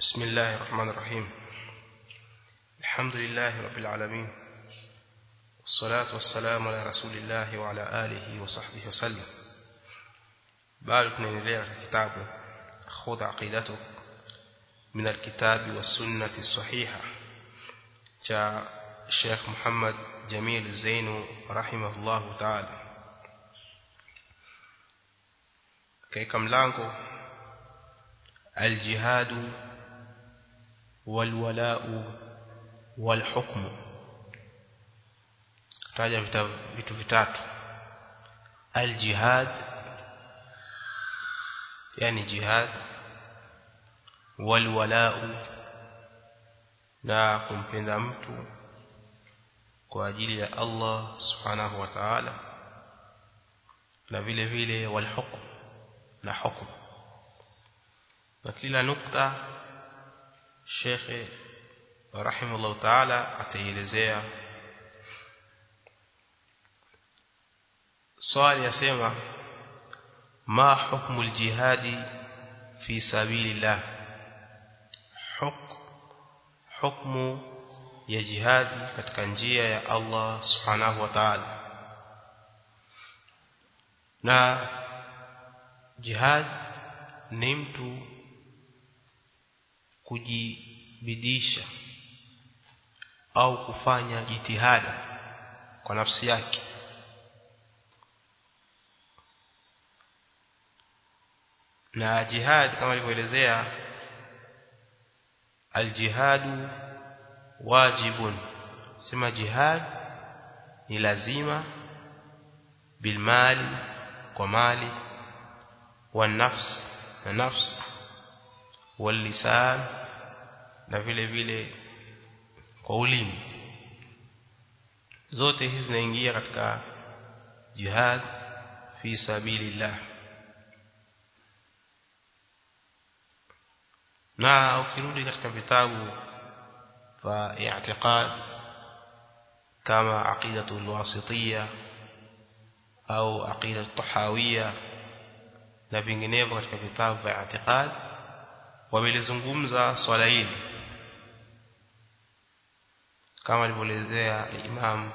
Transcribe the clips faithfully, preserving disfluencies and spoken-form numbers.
بسم الله الرحمن الرحيم. الحمد لله رب العالمين، والصلاة والسلام على رسول الله وعلى آله وصحبه وسلم. بعد ننendelea kitabu خذ عقيدتك من الكتاب والسنة الصحيحة cha Sheikh Muhammad Jamil Zainu rahimahullahu ta'ala. Katika mlango al-jihad wal-wala'u wal-hukm, taja vitu vitatu. Al-jihad yani jihad, wal-wala'u na kumpenda mtu kwa ajili ya Allah subhanahu wa ta'ala, na vile vile wal-hukm na hukumu. Na kila nukta Sheikh rahimahullah ta'ala ataelezea. Swali yasema ma hukmu al-jihadi fi sabilillah, hukmu ya jihadi katika njia ya Allah subhanahu wa ta'ala. Na jihad ni mtu kujibidisha au kufanya jitihada kwa nafsi yake na jihad kama alivyoelezea, al-jihadu wajibun, sema jihad ni lazima, bil mali, kwa mali, wa nafs, na nafs, wal lisan, na vile vile kwa ulimi. Zote hizi zinaingia katika jihad fi sabilillah. Na ukirudi katika vitabu fa i'tiqad kama aqidatul wasitiyya au aqidatul tahawiyya na vinginevyo katika vitabu vya i'tiqad, wamelizungumza swala hili kama alivyoelezea Imam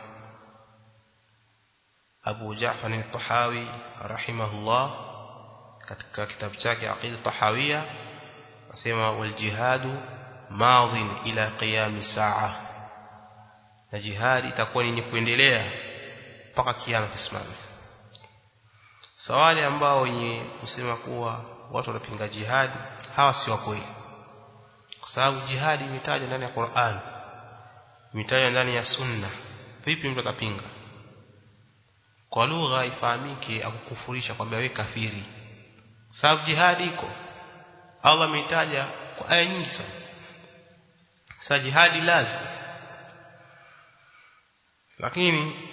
Abu Ja'far al-Tahawi rahimahullah katika kitabu chake Aqidat Tahawiyya, asema wal jihadu madhin ila qiyam saa, na jihad itakuwa ni kuendelea mpaka kiyama kisimame. Sawali ambao wenye kusema kuwa watu wanapinga jihad, hawa si wa kweli, kwa sababu jihad imetajwa ndani ya Qur'an, imetajwa ndani ya Sunna. Vipi mtu atapinga? Kwa lugha ifahamike akukufurisha kwamba wewe kafiri, sababu jihad iko, Allah ameitaja kwa aya nyingi sana. Sasa jihad lazima, lakini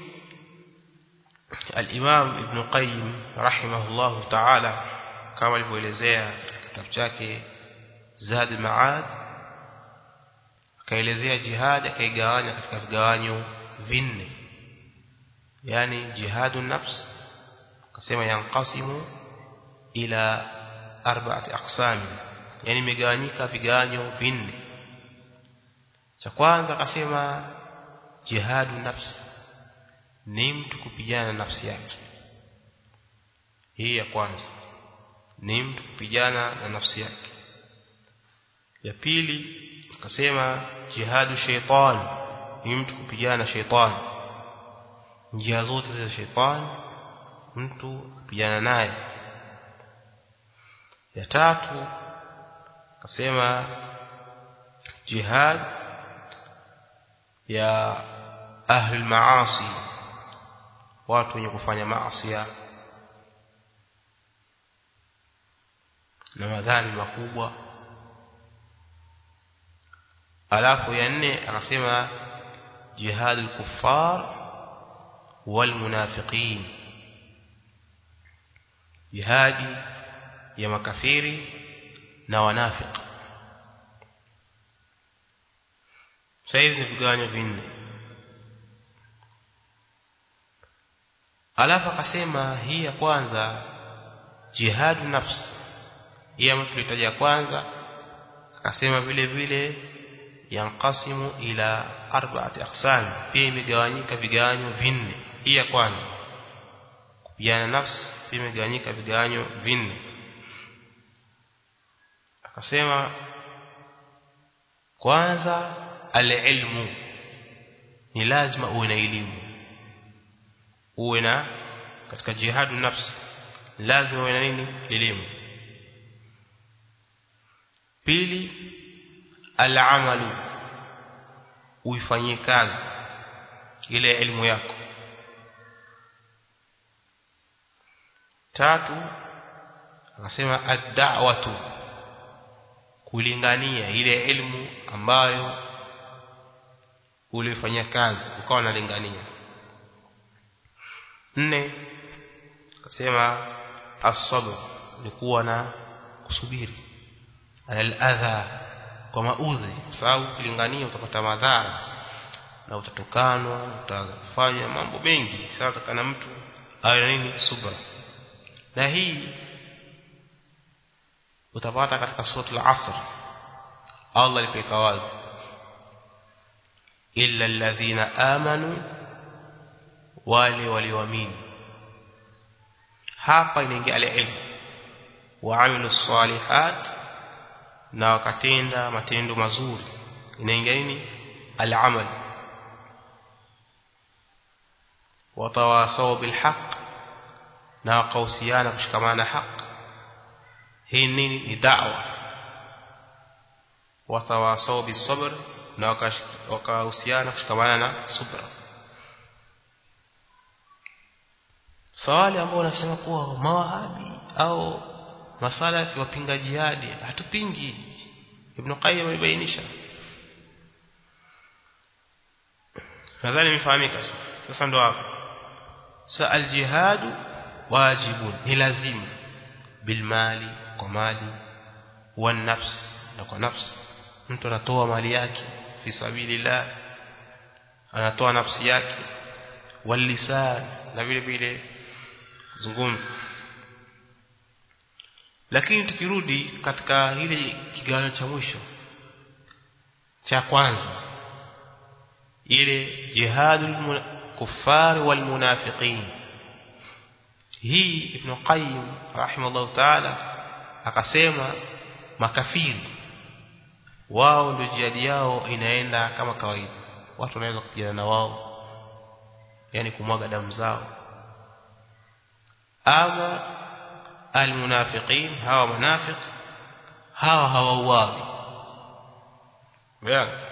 al-Imam Ibn Qayyim rahimahullahu ta'ala kama alivyoelezea katika kitabu chake Zad al-Ma'ad, akaelezea jihad akaigawanya katika vigawanyo vinne. Yani jihadun nafs akasema yanqasimu ila arba'ati aqsam, yani imegawanyika vigawanyo vinne. Cha kwanza akasema jihadun nafs ni mtu kupigana na nafsi yake. Hii ya kwanza ni mtu kupigana na nafsi yake. Ya pili akasema jihadu shaytan, ni mtu kupigana na shaytan, njia zote za shaytan mtu kupigana naye. Ya tatu akasema jihad ya ahli maasi, watu wenye kufanya maasi na madhambi makubwa. Alafu ya nne akasema jihadul kuffar wal munafiqin, jihadi ya makafiri na wanafiki. Sasa ni vigawanyo vinne. Alafu akasema hii ya kwanza jihadu nafsi, hii ambayo tulitaja kwanza akasema vile vile yanqasimu ila arba'ati aqsam, pia imegawanyika vigawanyo vinne. Hii ya kwanza kupigana nafsi pia imegawanyika vigawanyo vinne. Akasema kwanza al-ilmu, ni lazima uwe na elimu, uwe na katika jihadu nafsi lazima uwe na nini? Elimu. Pili al-amalu, uifanyie kazi ile elimu yako. Tatu akasema ad-da'watu, kulingania ile elimu ambayo ulifanyia kazi ukawa unalingania. Nne akasema as-sabr, ni kuwa na kusubiri al-adha, kwa maudhi, kwa sababu kulingania utapata madhara na utatokanwa, utafanya mambo mengi. Sasa kana mtu awe nini? Subra. Na hii utapata katika sura al-Asr, Allah alipeka wazi illa alladhina amanu, wale walioamini. Hapa inaingia al-ilm wa amilus salihat, na wakatenda matendo mazuri. Inaingia nini? Al-amal. Watawasaw bil haqq, na wakahusiana kushikamana haq. Hii nini? Ni da'wa. Watawasaw bis sabr, na wakahusiana kushikamana na subra. Swali ambao wanasema kuwa mawahabi au masalafi wapinga jihadi, hatupingi. Ibn Qayyim amebainisha, nadhani imefahamika. Sasa ndo hapo sa al-jihadu wajibun, ni lazima, bil mali, kwa mali, wa nafs, na kwa nafsi. Mtu anatoa mali yake fi sabilillah, anatoa nafsi yake, wal lisan, na vile vile zungumza. Lakini tukirudi katika ile kigawanyo cha mwisho cha kwanza, ile jihadul kuffar wal munafiqin, hii Ibn Qayyim rahimahullah ta'ala akasema makafiri wao ndio jihadi yao inaenda kama kawaida, watu wanaweza kupigana na wao, yani kumwaga damu zao. Ama almunafiqin, hawa munafiq, hawa hawauawi. Bwana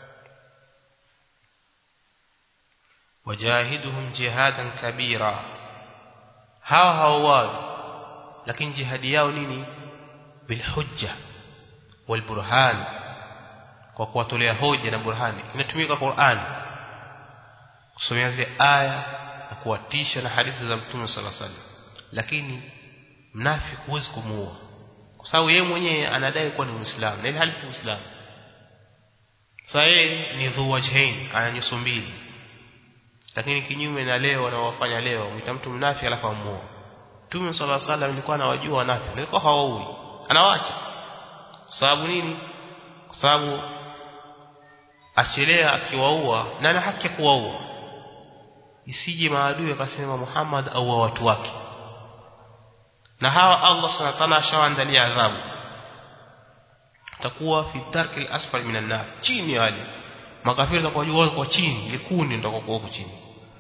wajahiduhum jihadan kabira, hawa hawauawi, lakini jihadi yao nini? Bil hujja wal burhan, kwa kuwatolea hoja na burhani. Inatumika Qur'an kusomea zile aya na kuwatisha na hadithi za Mtume sallallahu alaihi wasallam. Lakini mnafiki huwezi kumuua, kwa sababu yeye mwenyewe anadai kuwa ni Muislamu na ile hali si Muislamu. Sasa yeye ni dhu wajhain, ana nyuso mbili. Lakini kinyume na leo wanaowafanya leo, mta mtu mnafiki alafu amuua. Mtume sallallahu alaihi wasallam alikuwa anawajua wanafiki, alikuwa hawaui, anawaacha. Kwa sababu nini? Kwa sababu achelea akiwaua, na ana haki ya kuwaua, isije maadui akasema Muhammad au watu wake. Na hawa Allah subhanahu wa ta'ala ashawaandalia adhabu, takuwa fi darkil asfal minan nar, chini wale makafiri za kwa juu kwa chini, likundi ndio kwa huko chini.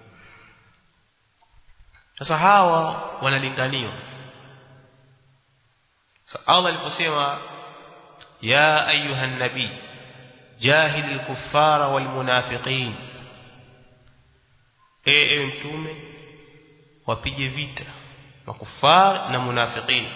Sasa hawa wanalinganiwa. Sasa Allah aliposema ya ayuhan nabii jahidil kuffara wal munafiqin, ewe mtume wapige vita makufar na munafiqin.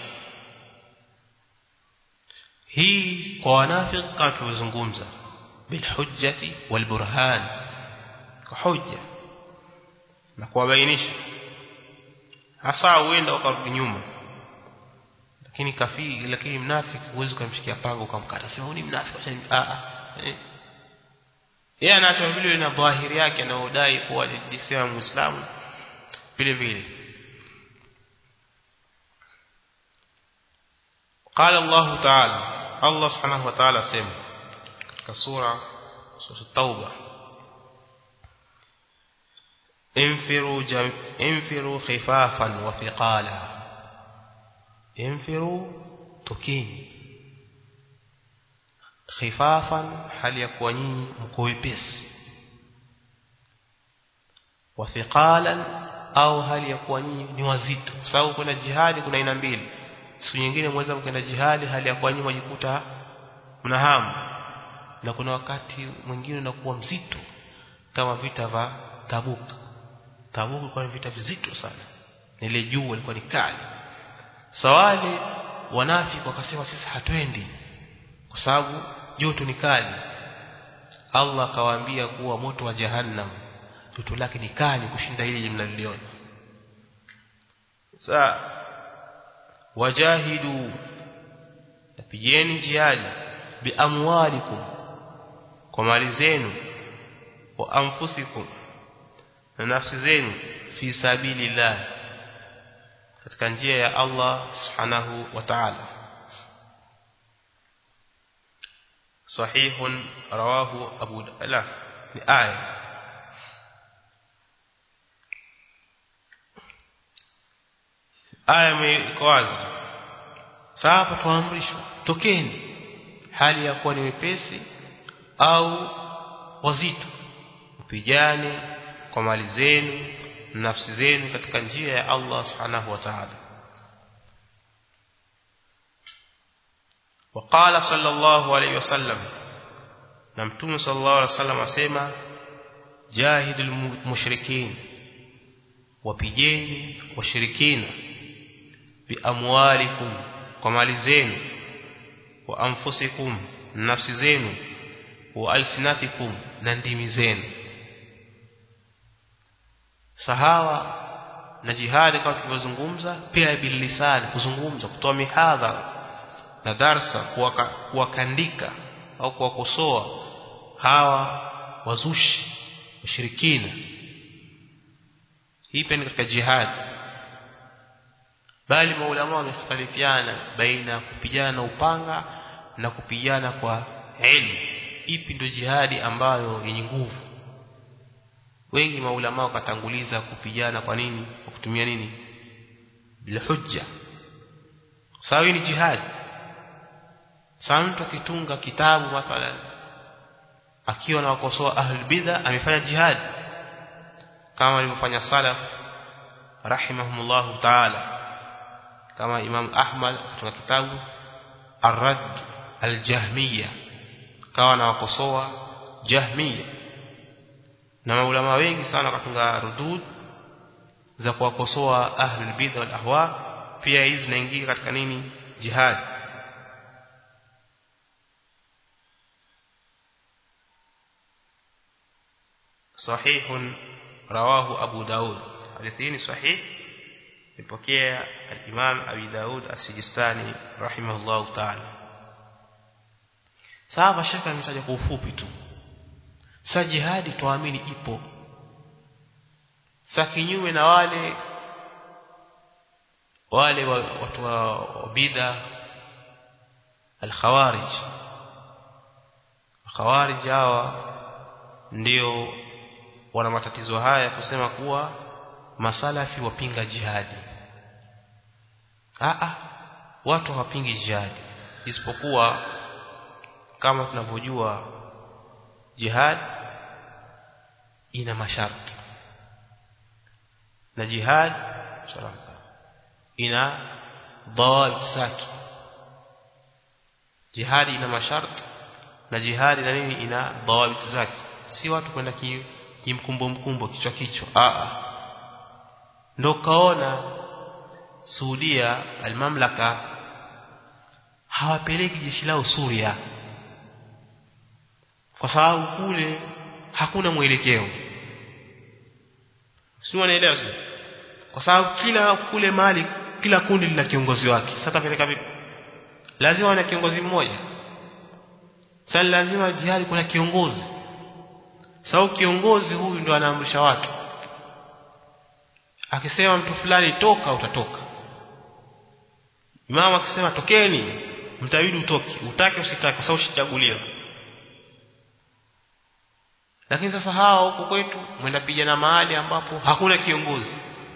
Hii kwa wanafiki kama tulizungumza, bil hujjati wal burhan, kwa hujja na kuwabainisha. Hasa uenda ukarudi nyuma, lakini kafiri, lakini mnafiki huwezi kumshikia pango ukamkata, sema ni mnafiki acha. A a yeye anacho vile na dhahiri yake na udai kuwa ni Muislamu vile vile. قال الله تعالى Allah subhanahu wa ta'ala sema katika sura sura Tauba, infiru jam infiru khifafan wa thiqala, infiru tokeni khifafan, hali ya kuwa nyinyi mko wepesi, wa thiqalan, au hali ya kuwa nyinyi ni wazito. Kwa sababu kuna jihadi kuna aina mbili. Siku nyingine mweza mkaenda jihadi hali ya kuwa nyinyi mjikuta mna hamu, na kuna wakati mwingine unakuwa mzito kama vita vya Tabuk. Tabuk ilikuwa ni vita vizito sana, ile jua ilikuwa ni kali. Sawali wanafiki wakasema sisi hatuendi kwa sababu joto ni kali. Allah akawaambia kuwa moto wa jahannam joto lake ni kali kushinda hili mnaliona. Sasa wajahidu, napigeni jihadi, biamwalikum, kwa mali zenu, wa anfusikum, na nafsi zenu, fi sabilillah, katika njia ya Allah subhanahu wa ta'ala. Sahihun rawahu Abu Dawud. Ni aya aya iko wazi. Sasa tuamrishwa tokeni hali ya kuwa ni wepesi au wazito, mpigane kwa mali zenu, nafsi zenu katika njia ya Allah subhanahu wa ta'ala. وقال صلى الله عليه وسلم, na mtume sallallahu alaihi wasallam asema, jahidul mushrikin, wapigeni washirikina, bi amwalikum, kwa mali zenu, wa anfusikum, nafsi zenu, wa alsinatikum, na ndimi zenu. Sahawa na jihadi kama tulivyozungumza, pia bil lisan, kuzungumza, kutoa mihadhara na darsa, kuwakandika au kuwakosoa hawa wazushi washirikina. Hii pia ni katika jihad. Bali maulama wamekhtalifiana baina kupigana na upanga na kupigana kwa ilmu, ipi ndio jihadi ambayo yenye nguvu. Wengi maulama wakatanguliza kupigana. Kwa nini? Kwa kutumia nini? Bila hujja. Sawa, ni jihadi. Sasa mtu akitunga kitabu mathalan akiwa na wakosoa ahlul bid'ah, amefanya jihad kama alivyofanya salaf rahimahumullah ta'ala, kama Imam Ahmad katika kitabu Ar-Radd al-Jahmiyya, kawa na wakosoa Jahmiyya. Na maulama wengi sana wakatunga rudud za kuwakosoa ahlul bid'ah wal ahwa, pia hizi zinaingia katika nini? Jihad. Sahihun rawahu Abu Daud. Hadithi hii ni sahih, ipokea al-Imam Abi Daud as-Sijistani rahimahullah ta'ala. Sasa shaka nimetaja kwa ufupi tu. Sasa jihadi tuamini ipo. Sasa kinyume na wale wale watu wa bid'ah al-khawarij. Khawarij hawa ndio wana matatizo haya kusema kuwa masalafi wapinga jihadi. Ah ah, watu hawapingi jihadi, isipokuwa kama tunavyojua jihad ina masharti, na jihad sharaka ina dhawabit zake. Jihadi ina masharti na jihadi na nini ina dhawabit zake. Si watu kwenda kimkumbo mkumbo kichwa kichwa. Ah ah, ndio kaona Saudia al-mamlaka hawapeleki jeshi lao Suria kwa sababu kule hakuna mwelekeo. Sio, unaelewa? Kwa sababu kila kule mali kila kundi lina kiongozi wake. Sasa tapeleka vipi? Lazima wana kiongozi mmoja. Sasa lazima jihadi kuna kiongozi. Sawa, kiongozi huyu ndo anaamrisha watu. Akisema mtu fulani toka, utatoka. Imam akisema tokeni, mtabidi utoke, utake usitake, kwa sababu ushachaguliwa. Lakini sasa hao huko kwetu mwenda pigana mahali ambapo hakuna kiongozi,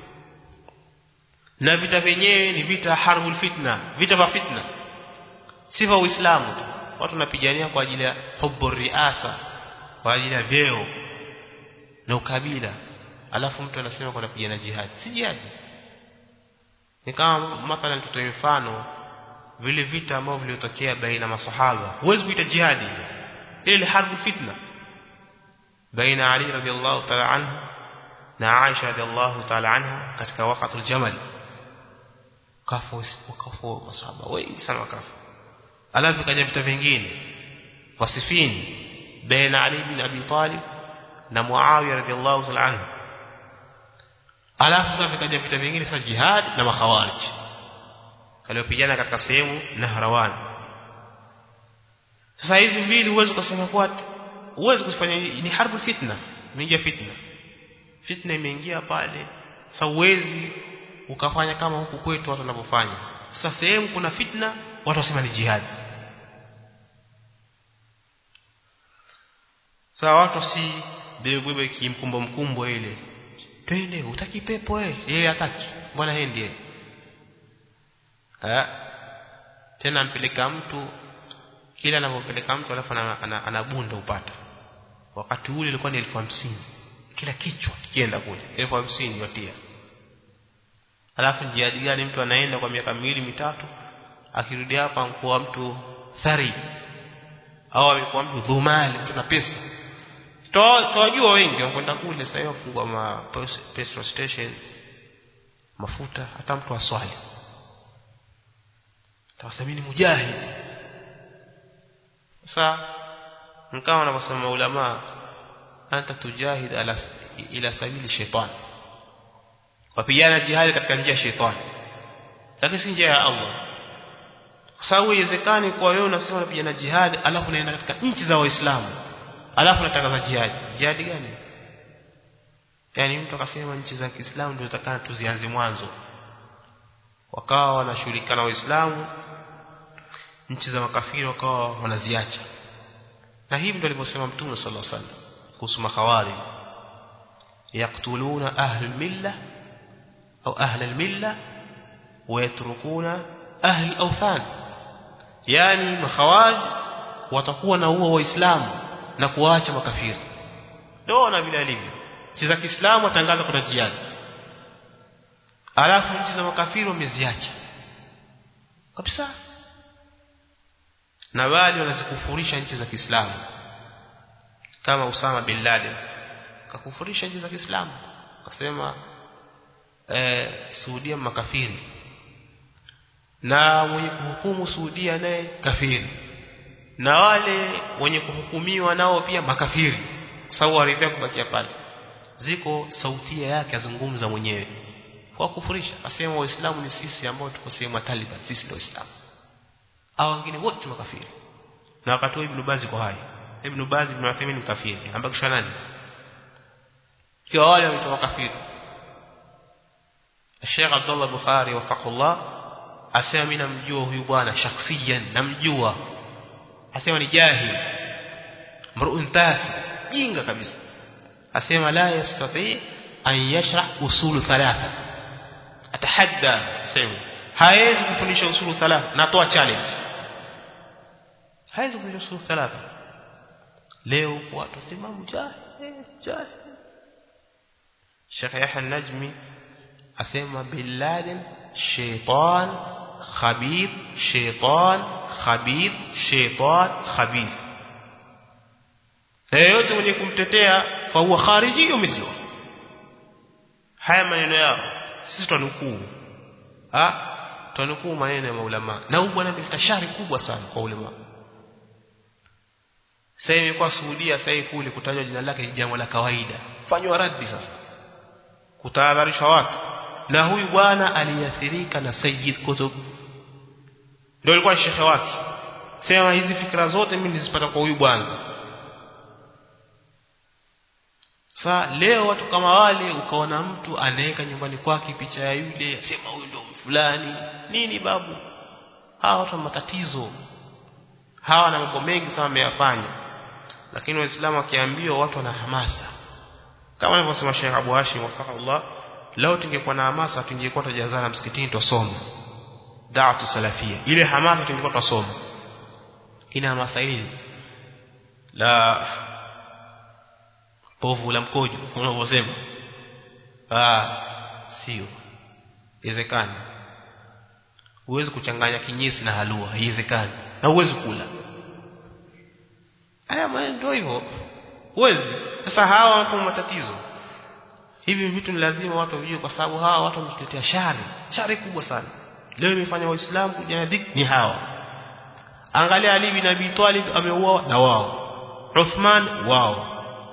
na vita vyenyewe ni vita harbul fitna, vita vya fitna, si vya Uislamu tu. Watu wanapigania kwa ajili ya hubbu riasa, kwa ajili ya vyeo na ukabila, alafu mtu anasema kwa kupigana jihad. Si jihad. Ni kama mathalan tutoe mfano vile vita ambavyo vilitokea baina masahaba, huwezi kuita jihad ile, ile harbul fitna baina Ali radhiallahu ta'ala anhu na Aisha radhiallahu ta'ala anha katika waqatul Jamal. Kafu wakafu masahaba wengi sana wakafu. Alafu kaja vita vingine wasifini baina Ali bin Abi Talib na Muawiya radhiallahu ta'ala anhu. Alafu sasa kaja vita vingine sasa jihad na makhawarij waliopigana katika sehemu Nahrawan. Sasa hizi mbili huwezi kusema kwa huwezi kufanya, ni harbul fitna, imeingia fitna. Fitna imeingia pale. Sasa huwezi ukafanya kama huku kwetu watu wanavyofanya. Sasa sehemu kuna fitna watu wasema ni jihad. Sasa watu si bebe kimkumbo mkumbo ile. Twende utaki pepo eh, yeye hataki. Bwana yeye ndiye. Eh? Tena mpeleka mtu, kila anapompeleka mtu alafu anabunda upata. Wakati ule ilikuwa ni elfu hamsini kila kichwa kienda kule, elfu hamsini yotia. Alafu jihad gani mtu anaenda kwa miaka miwili mitatu, akirudi hapa anakuwa mtu thari au amekuwa mtu dhumali, mtu na pesa. Tunajua wengi wanakwenda kule sasa, wafungwa ma petrol station, mafuta, hata mtu aswali tawasamini mujahid. Sasa mkao wanaposema ulama, anta tujahid ala ila sabili shaitan, wapigana jihad katika njia ya shetani, lakini si njia ya Allah. Kwa sababu haiwezekani kwa wewe unasema unapigana jihad alafu unaenda katika nchi za Waislamu alafu unatangaza jihad. Jihad gani? Yaani mtu akasema nchi za Kiislamu ndio tutakana tuzianze mwanzo, wakawa wanashirikana Waislamu, nchi za makafiri wakawa wanaziacha. Na hivi ndio alivyosema Mtume sallallahu alaihi wasallam kuhusu makhawarij, yaqtuluna ahlul milla au ahlul milla wa yatrukuna ahlul awthan. Yani makhawarij watakuwa na uwa Waislamu na kuacha makafiri. Ndio na vile alivyo. Nchi za Kiislamu watangaza kuna jihad, alafu nchi za makafiri wameziacha kabisa. Na wale wanazikufurisha nchi za Kiislamu, kama Usama bin Laden kakufurisha nchi za Kiislamu, akasema eh Saudia makafiri, na mwenye kuhukumu Saudia naye kafiri, na wale wenye kuhukumiwa nao pia makafiri, kwa sababu waridhia kubakia pale. Ziko sautia yake azungumza mwenyewe kwa kufurisha, asema Waislamu ni sisi ambao tuko sehemu ya Taliban, sisi ndio Waislamu, au wengine wote makafiri. Na wakati Ibn Baz kwa hai, Ibn Baz Ibn Uthaymeen kafiri, ambao kishanani kiwa wale watu makafiri. Sheikh Abdullah Bukhari wafaqullah asema mimi namjua huyu bwana shakhsiyan, namjua, asema ni jahil mru'un tafi, jinga kabisa. Asema la yastati an yashrah usul thalatha, atahadda, sema hawezi kufundisha usulu thalatha, natoa challenge, hawezi kufundisha usulu thalatha. Leo watu wasema mujahid jahil. Sheikh Yahya Najmi asema bin Laden shaytan khabith, shaytan khabith, shaytan khabith. Yeyote mwenye kumtetea fa huwa khariji mithlu. Haya maneno yao sisi tunukuu, ah tunukuu maneno ya maulama, na huyu bwana ni tashari kubwa sana kwa ulama. Sasa imekuwa Saudia sasa kule kutajwa jina lake ni jambo la kawaida, fanywa radi sasa, kutahadharisha watu. Na huyu bwana aliathirika na Sayyid Qutb, ndio alikuwa shekhe wake. Sema hizi fikra zote mimi nilizipata kwa huyu bwana. Sasa leo watu kama wale, ukaona mtu anaweka nyumbani kwake picha ya yule, asema huyu ndio fulani nini babu. hawa watu matatizo, hawa na mambo mengi sana wameyafanya. Lakini waislamu wakiambiwa, watu wana hamasa, kama alivyosema Sheikh Abu Hashim wafaqallah, lao tungekuwa na hamasa tungekuwa tajazana msikitini tusome da'watu salafia, ile hamasa tungekuwa tusome. Kina hamasa hili la povu la mkojo unavyosema, ah sio iwezekani. Huwezi kuchanganya kinyesi na halua, haiwezekani, na huwezi kula. Haya ndio hivyo, huwezi. Sasa hawa watu matatizo hivi vitu ni lazima watu wajue, kwa sababu hawa watu wametuletea shari, shari kubwa sana. Leo imefanya waislamu kujana dhiki ni hawa. Angalia Ali bin Abi Talib ameuawa na wao, Uthman wao,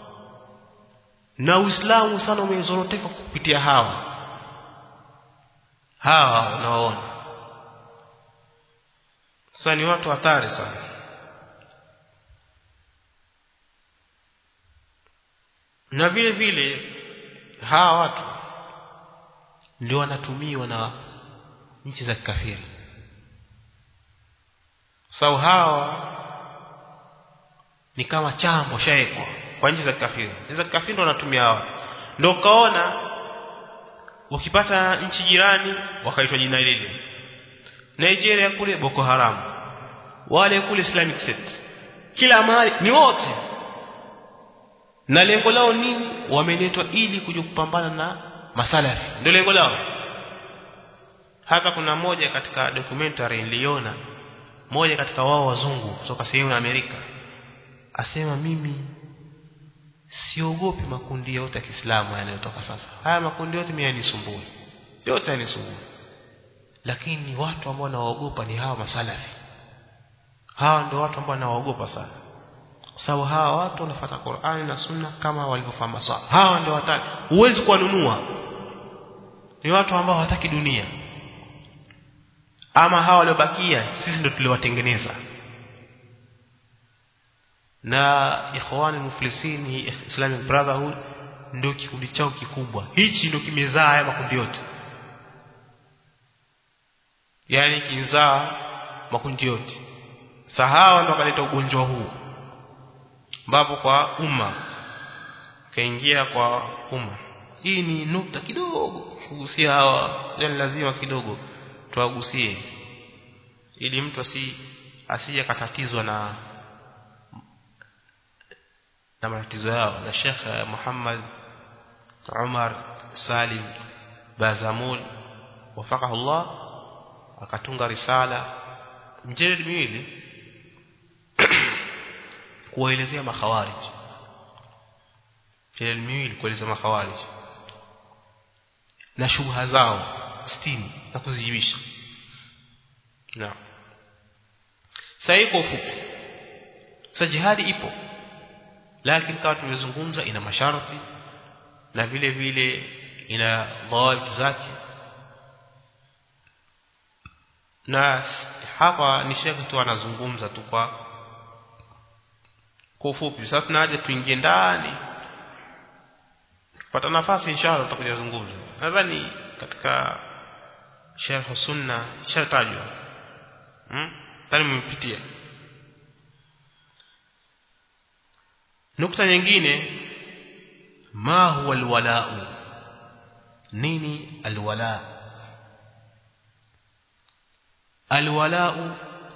na Uislamu sana umezoroteka kupitia hawa. Hawa unaona sasa ni watu hatari sana. Na vile vile hawa watu ndio wanatumiwa na nchi za kafiri. Sawa, hawa ni kama chambo shaekwa kwa nchi za kafiri. Nchi za kafiri ndio wanatumia hawa. Ndio kaona ukipata nchi jirani wakaitwa jina lile. Nigeria kule Boko Haram, wale kule Islamic State, kila mahali ni wote. Na lengo lao nini? Wameletwa ili kuja kupambana na masalafi, ndio lengo lao. Hata kuna moja katika documentary niliona, moja katika wao wazungu kutoka sehemu ya Amerika asema, mimi siogopi makundi yote ya Kiislamu yanayotoka sasa. Haya makundi yote mimi yanisumbua, yote yanisumbua, lakini watu ambao nawaogopa ni hawa masalafi. Hawa ndio watu ambao nawaogopa sana, kwa sababu hawa watu wanafuata Qur'ani na Sunna kama walivyofahamu sawa. Hawa ndio wataki, huwezi kuwanunua. Ni watu ambao hawataki dunia. Ama hawa waliobakia sisi ndio tuliwatengeneza. Na ikhwani muflisin Islamic Brotherhood ndio kikundi chao kikubwa. Hichi ndio kimezaa haya makundi yote, yani kinzaa makundi yote. Sahawa ndio kaleta ugonjwa huu, ambapo kwa umma kaingia kwa umma. Hii ni nukta kidogo kugusia hawa, yani lazima kidogo tuwagusie ili mtu asi asije katatizwa na na matatizo yao. Na Sheikh Muhammad Umar Salim Bazamul wafaqahu Allah akatunga risala mjeledi miwili kuwaelezea makhawarij, mjeledi miwili kuelezea makhawarij na shubha zao sitini na kuzijibisha. Na sasa kwa ufupi, sasa jihadi ipo, lakini kama tumezungumza ina masharti na vile vile ina dhawabit zake. Na hapa ni shekhi tu anazungumza tu kwa kwa ufupi. Sasa tunaje tuingie ndani, pata nafasi inshallah tutakuja kuzungumza. Nadhani katika sharh sunna shatajwa hmm tani mmepitia. Nukta nyingine, ma huwa alwala'u, nini alwala? Alwala'u,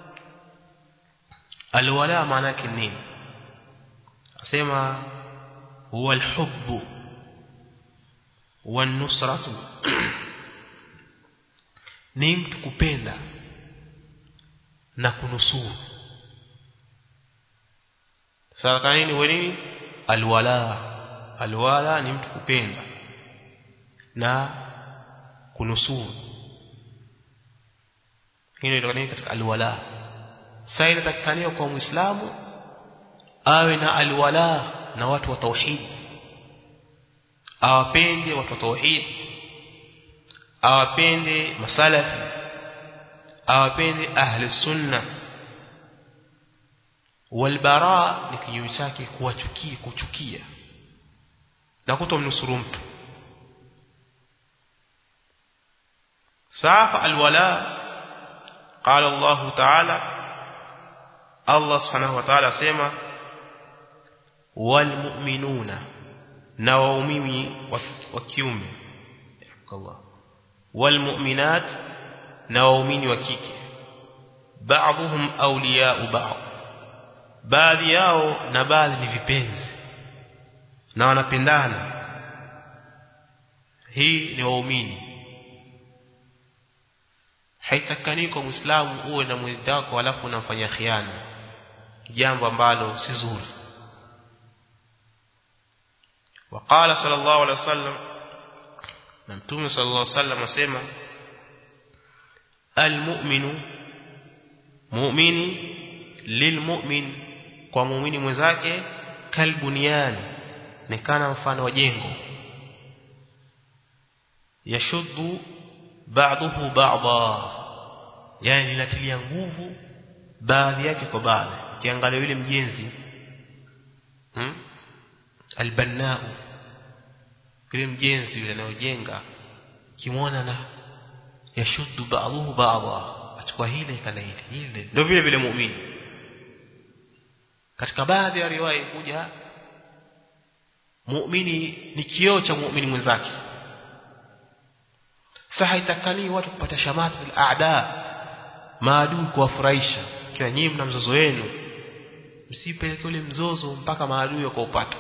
alwala maana yake nini? Asema huwa alhubbu wan nusratu ni mtu kupenda na kunusuru. Sasa nini wewe alwala? Alwala ni mtu kupenda na kunusuru. Hilo ndio nini katika alwala. Sasa inatakikaniwa kwa Muislamu awe na alwala na watu wa tauhid, awapende watu wa tauhid, awapende masalafi, awapende ahli sunna. Walbara ni kinyume chake kuwachukia, kuchukia na kutomnusuru mtu. Safa alwala qala Allah ta'ala Allah subhanahu wa ta'ala sema wal mu'minuna na waumini wa kiume Allah wal mu'minat na waumini wa kike ba'dhum awliya'u ba'd baadhi yao na baadhi ni vipenzi na wanapendana hii ni waumini haitakani kwa muislamu uwe na mwenzako alafu unamfanyia khiana jambo ambalo si zuri وقال صلى الله عليه وسلم ممتوم صلى الله عليه وسلم اسمع المؤمن مؤمن للمؤمن kwa muumini mwenzake kalbunian ni kana mfano wa jengo yashuddu ba'dahu ba'dha yani linatilia nguvu baadhi yake kwa baadhi kiangalia yule mjenzi hmm? albannau yule mjenzi yule anayojenga kimwona na yashuddu ba'dahu ba'dha achukua hile kana hile hile ndio vile vile muumini katika baadhi ya riwaya kuja muumini ni kioo cha muumini mwenzake sasa haitakani watu kupata shamata al-aada maadui kuwafurahisha kwa nyinyi mna mzozo wenu msipeleke ule mzozo mpaka maadui wakaupata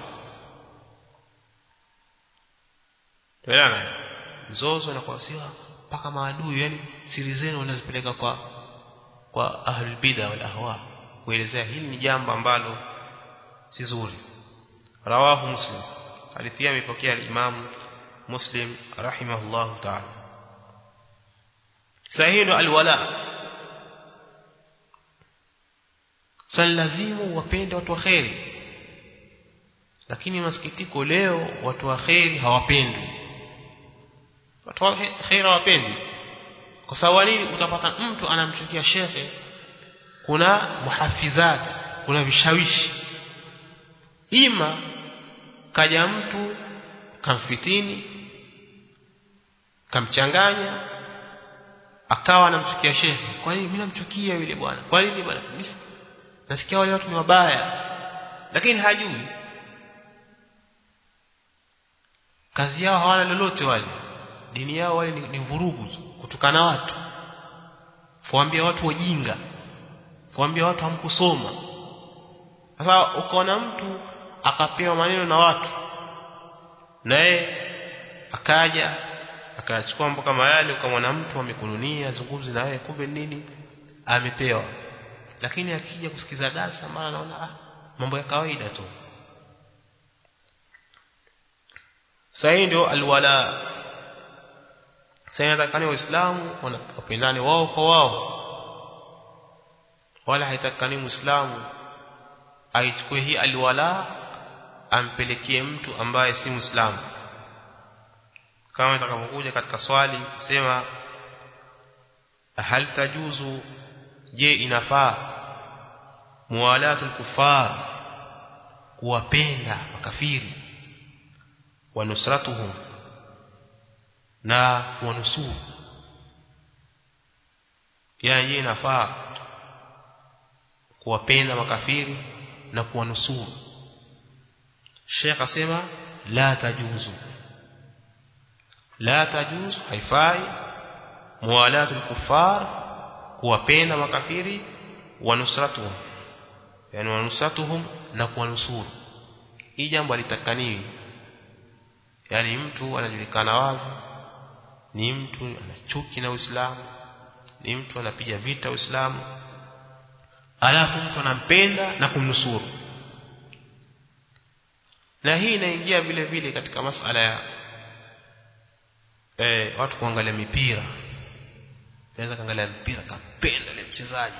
tuelewana mzozo na kuasiwa mpaka maadui yani siri zenu wanazipeleka kwa kwa ahlul bid'ah wal ahwa kuelezea hili ni jambo ambalo si zuri rawahu muslim hadithi hii imepokea al-imam muslim rahimahullah ta'ala sahihu al-wala salazimu wapende watu waheri lakini masikitiko leo watu waheri hawapendi watu waheri hawapendi kwa sababu nini utapata mtu anamchukia shekhe kuna muhafizati kuna vishawishi ima kaja mtu kamfitini kamchanganya akawa anamchukia shekhe kwa nini mimi namchukia yule bwana kwa nini bwana nasikia wale watu ni wabaya lakini hajui kazi yao hawana lolote wale dini yao wale ni, ni vurugu kutukana watu kuambia watu wajinga kuambia watu hamkusoma sasa ukaona mtu akapewa maneno na watu naye akaja akachukua mambo kama yale ukamwona mtu amekununia zungumzi na wewe kumbe nini amepewa lakini akija kusikiza darasa mara anaona ah mambo ya kawaida tu sasa ndio alwala sasa inatakana waislamu wanapendane wao kwa wao wala haitakani muislamu aichukue hii alwala ampelekee mtu ambaye si muislamu kama nitakapokuja katika swali sema hal tajuzu je inafaa muwalatul kufar kuwapenda makafiri wa nusratuhum na wanusuru yani je inafaa kuwapenda makafiri na kuwanusuru Sheikh asema la tajuzu la tajuzu haifai muwalatul kufar kuwapenda makafiri wa nusratuhum yani wa nusratuhum na kuwanusuru hii jambo alitakaniwi yani mtu anajulikana wazi ni mtu anachuki na Uislamu ni mtu anapiga vita Uislamu alafu mtu anampenda na kumnusuru na hii inaingia vile vile katika masuala ya eh watu kuangalia mipira anaweza kaangalia mpira kapenda ile mchezaji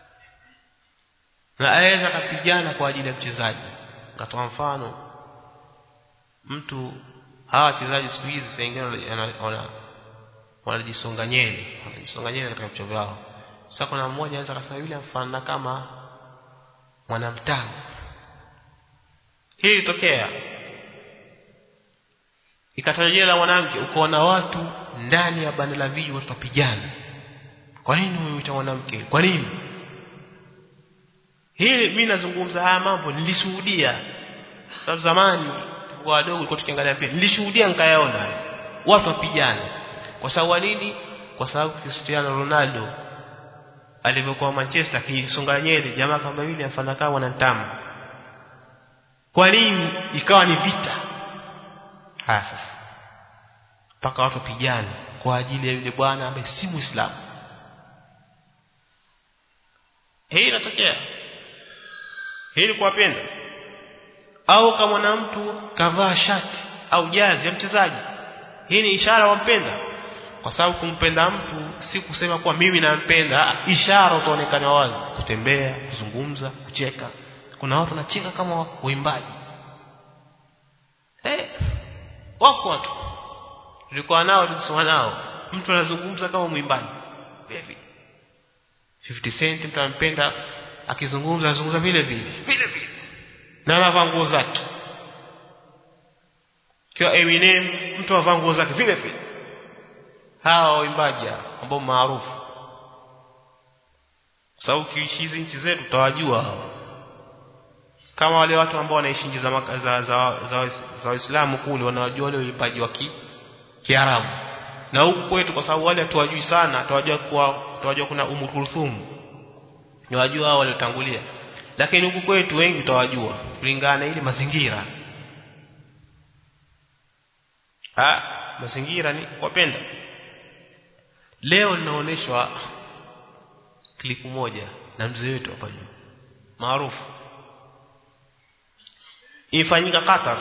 na aweza kapigana kwa ajili ya mchezaji katoa mfano mtu hawa wachezaji siku hizi sasa ingine wana wanajisonga nyele wanajisonga nyele katika mchezo wao sasa kuna mmoja anaweza kusema yule mfano kama mwanamtano hii itokea ikatajia la mwanamke ukoona watu ndani ya banda la viji watu wapigana Kwa nini umemwita mwanamke? Kwa nini? Hili mimi nazungumza haya mambo nilishuhudia. Sababu zamani kwa wadogo tulikuwa tukiangalia mpira. Nilishuhudia nikayaona watu wapigana. Kwa sababu nini? Kwa sababu Cristiano Ronaldo alivyokuwa Manchester akisonga nyele jamaa kama yule afanya kama wanantama. Kwa nini ikawa ni vita? Hasa mpaka watu pigana kwa ajili ya yule bwana ambaye si Muislamu. Hii inatokea. Hii ni kuwapenda. Au kama na mtu kavaa shati au jazi ya mchezaji, hii ni ishara wampenda. Kwa sababu kumpenda mtu si kusema kuwa mimi nampenda, ishara utaonekana wazi, kutembea, kuzungumza, kucheka. Kuna watu wanacheka kama waimbaji. Eh, wako watu tulikuwa nao tulisoma nao, mtu anazungumza kama mwimbaji. Hivi fifty Cent mtu anampenda akizungumza anazungumza vile vile vile vile na anavaa nguo zake. Kwa Eminem mtu anavaa nguo zake vile vile. Hao waimbaji ambao maarufu, sababu kiishi hizi nchi zetu utawajua hao, kama wale watu ambao wanaishi nchi za za za za Waislamu kule wanawajua wale waimbaji wa Kiarabu. Na huku kwetu kwa sababu wale hatuwajui sana, tuwajua kwa tuwajua kuna Umm Kulthum, ni wajua hao waliotangulia. Lakini huku kwetu wengi tutawajua kulingana ile mazingira. Ah, mazingira ni wapenda. Leo ninaonyeshwa klipu moja na mzee wetu hapa juu maarufu, ifanyika Qatar.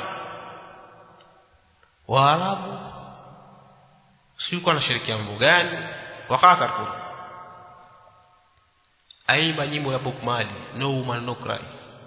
Waarabu sio kwa nashirikia mambo gani wa Qatar kule, aimba nyimbo ya Bob Marley, No Woman No Cry.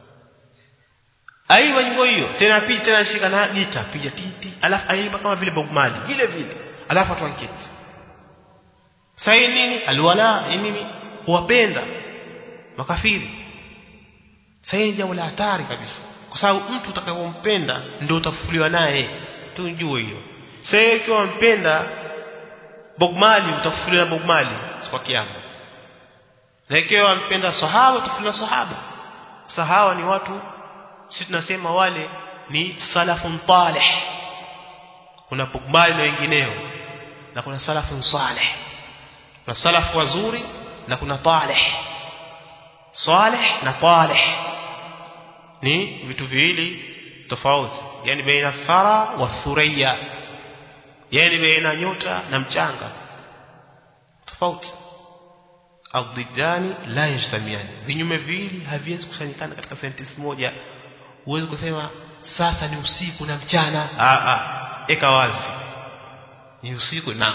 Aimba nyimbo hiyo tena pia tena shika na gita piga titi, alafu aimba kama vile Bob Marley vile vile, alafu watu wanketi. Sasa nini alwala nini? Huwapenda makafiri. Sasa ni jambo la hatari kabisa, kwa sababu mtu utakayompenda ndio utafufuliwa naye, tunjue hiyo. Sasa ikiwa mpenda Bob Marley utafufuliwa na Bob Marley siku ya kiyama. Na ikiwa mpenda sahaba utafufuliwa sahaba. Sahaba ni watu sisi tunasema wale ni salafun talih. Kuna Bob Marley na wengineo, na kuna salafun salih. Kuna salafu wazuri na kuna talih. Salih na talih ni vitu viwili tofauti, yani baina thara wa thuriya, yani baina nyota na mchanga tofauti. Adidani la yajtamiani, vinyume viwili haviwezi kusanyikana katika sentence moja. Uweze kusema sasa ni usiku na mchana, a a eka wazi ni usiku na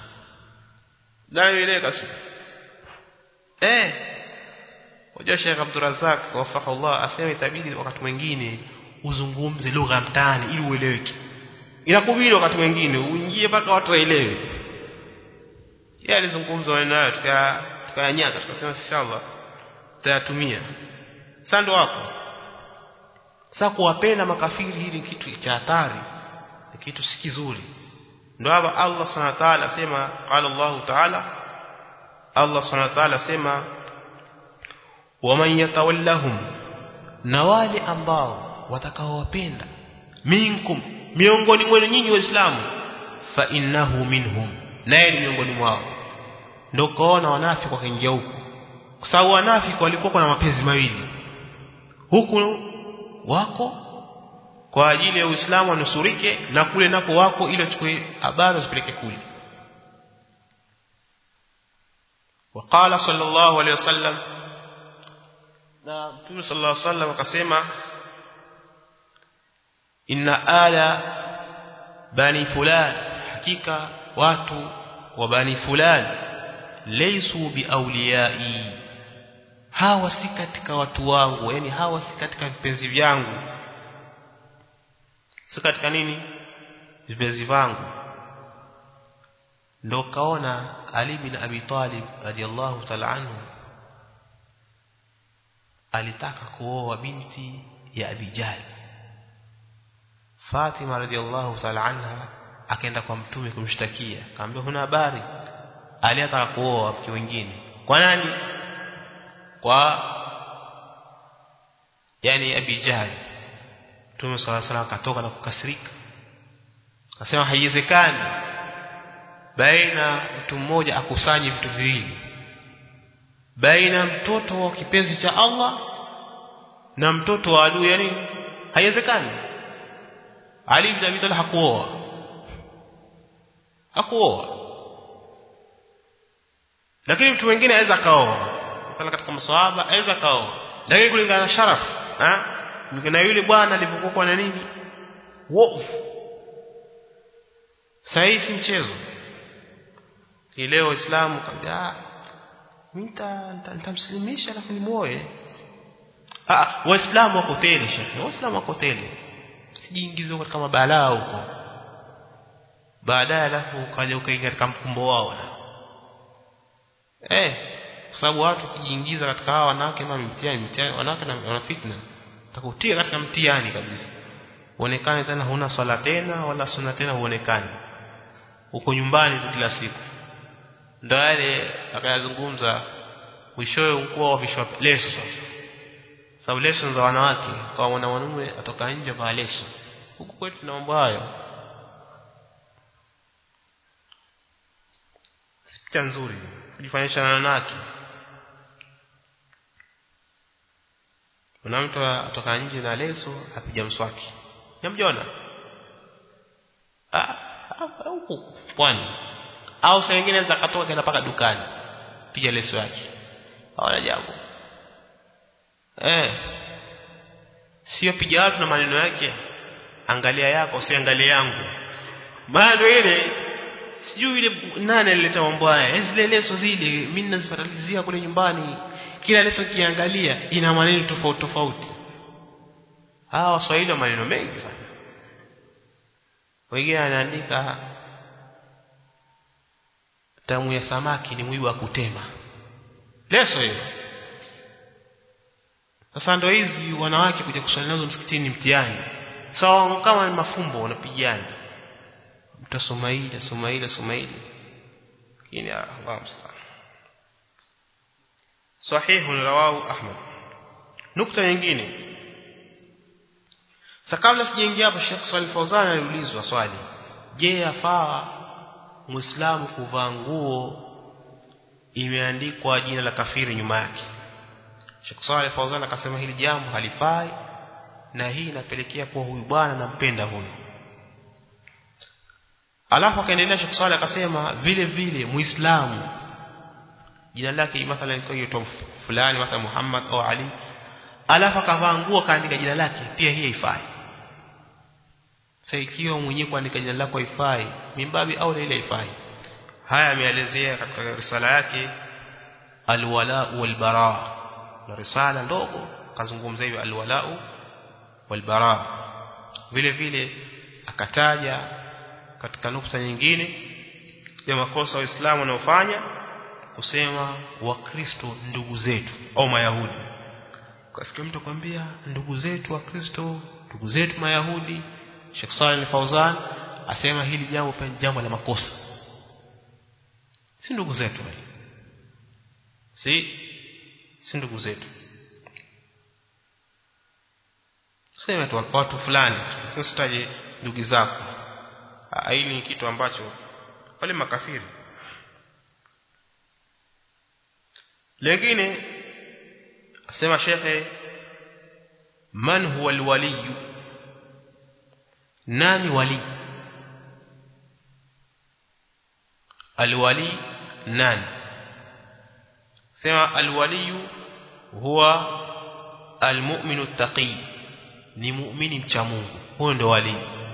ndio ile kasi. Eh, wajua Sheikh Abdul Razak wafaka Allah asema itabidi wakati mwingine uzungumze lugha mtaani ili ueleweke. Inakubidi wakati mwingine uingie mpaka watu waelewe. Yeye alizungumza wanayo tuka tukanyaka tukasema inshallah tutayatumia. Sasa ndo hapo. Sasa kuwapenda makafiri hili kitu cha hatari, ni kitu si kizuri. Ndio hapa Allah Subhanahu wa ta'ala asema, qala Allah ta'ala, Allah Subhanahu wa ta'ala asema waman yatawallahum, na wale ambao watakaowapenda, minkum, miongoni mwenu nyinyi waislamu, fa innahu minhum, naye ni miongoni mwao. Ndio kaona wanafiki wakaingia huko, kwa sababu wanafiki walikuwa na mapenzi mawili, huku wako kwa ajili ya Uislamu wanusurike, na kule nako wako ili wachukue habari zipeleke kule. Waqala sallallahu alayhi wasallam, na Mtume sallallahu alayhi wasallam akasema, inna ala bani fulan, hakika watu wa bani fulan, laysu biawliyai, hawa si katika watu wangu, yani hawa si katika vipenzi vyangu. Si katika nini? Vipenzi vangu. Ndio kaona Ali bin Abi Talib radiyallahu ta'ala anhu alitaka kuoa binti ya Abi Jahl. Fatima radiyallahu ta'ala anha akaenda kwa Mtume kumshtakia, akamwambia huna habari Ali ataka kuoa mke wengine kwa nani? Kwa yani Abi Jahl. Mtume sallallahu alaihi wasallam akatoka na kukasirika akasema haiwezekani baina mtu mmoja akusanye vitu viwili, baina mtoto wa kipenzi cha Allah na mtoto wa adui, yani haiwezekani. Ali ibn Abi Talib hakuoa hakuoa lakini mtu mwingine aweza kaoa, mfano katika maswahaba aweza kaoa, lakini kulingana na sharaf ha na yule bwana alivyokuwa na nini wofu sahihi, si mchezo. Leo Uislamu kabla mita nitamslimisha alafu nimuoe. Ah, Waislamu wako tele shekhi, Waislamu wako tele, sijiingize katika mabalaa huko baadaye alafu kaja ukaingia katika mkumbo wao. Eh, kwa sababu watu kujiingiza katika hawa wanawake kama mtihani, mtihani wanawake na wana fitna, takutia katika mtihani kabisa. Uonekane tena huna swala tena wala sunna tena, uonekane uko nyumbani tu kila siku. Ndio yale akayazungumza mwishowe ukoo wa vishwa leso. Sasa sababu leso za wanawake kwa wanaume atoka nje kwa leso, huku kwetu na mambo hayo si nzuri kujifanyisha na wanawake. Kuna mtu atoka nje na leso apiga mswaki, nyamjona ah huko pwani, au saa nyingine zakatoka kaenda paka dukani piga leso yake, hawana jambo. Eh, sio piga watu na maneno yake, angalia yako usiangalie yangu. Maana ile sijui ile nani alileta mambo haya, zile leso zile mimi nazifuatilizia kule nyumbani, kila leso kiangalia ina maneno tofauti tofauti. Hawa Waswahili maneno mengi sana. Wengine anaandika tamu ya samaki ni mwiba wa kutema, leso hiyo. Sasa ndio hizi wanawake kuja kuswali nazo msikitini mtihani. Sawa, so, kama ni mafumbo unapigana, utasoma ile soma ile soma ile, lakini Allah msta'an. Sahihu rawahu Ahmad. Nukta nyingine, sasa kabla sijaingia hapo, Sheikh Salih Fawzan aliulizwa swali, je, yafaa Muislamu kuvaa nguo imeandikwa jina la kafiri nyuma yake? Sheikh Salih Fawzan akasema hili jambo halifai, na hii inapelekea kwa huyu bwana nampenda huyu. Alafu akaendelea Sheikh Salih akasema vile vile Muislamu jina lake mathalan kwa hiyo fulani mathalan Muhammad au Ali, alafu akavaa nguo kaandika jina lake, pia hii haifai. Sasa ikiwa mwenyewe kuandika jina lako haifai, mimbabi au ile haifai. Haya ameelezea katika risala yake Al-Wala wal-Bara, na risala ndogo kazungumza hiyo Al-Wala wal-Bara. Vile vile akataja katika nukta nyingine ya makosa Waislamu wanaofanya kusema Wakristo ndugu zetu au Mayahudi. Kasikia mtu kwambia ndugu zetu wa Kristo, ndugu zetu Mayahudi, Sheikh Salih Fawzan asema hili jambo pia jambo la makosa. Si ndugu zetu wale. Si si ndugu zetu. Sema tu watu fulani, usitaje ndugu zako. Hili ni kitu ambacho wale makafiri. Lengine asema Sheikh, man huwa alwali? Nani wali? Alwali nani? Sema alwali huwa almu'minu taqi, ni muumini mcha Mungu, huyo ndio wali.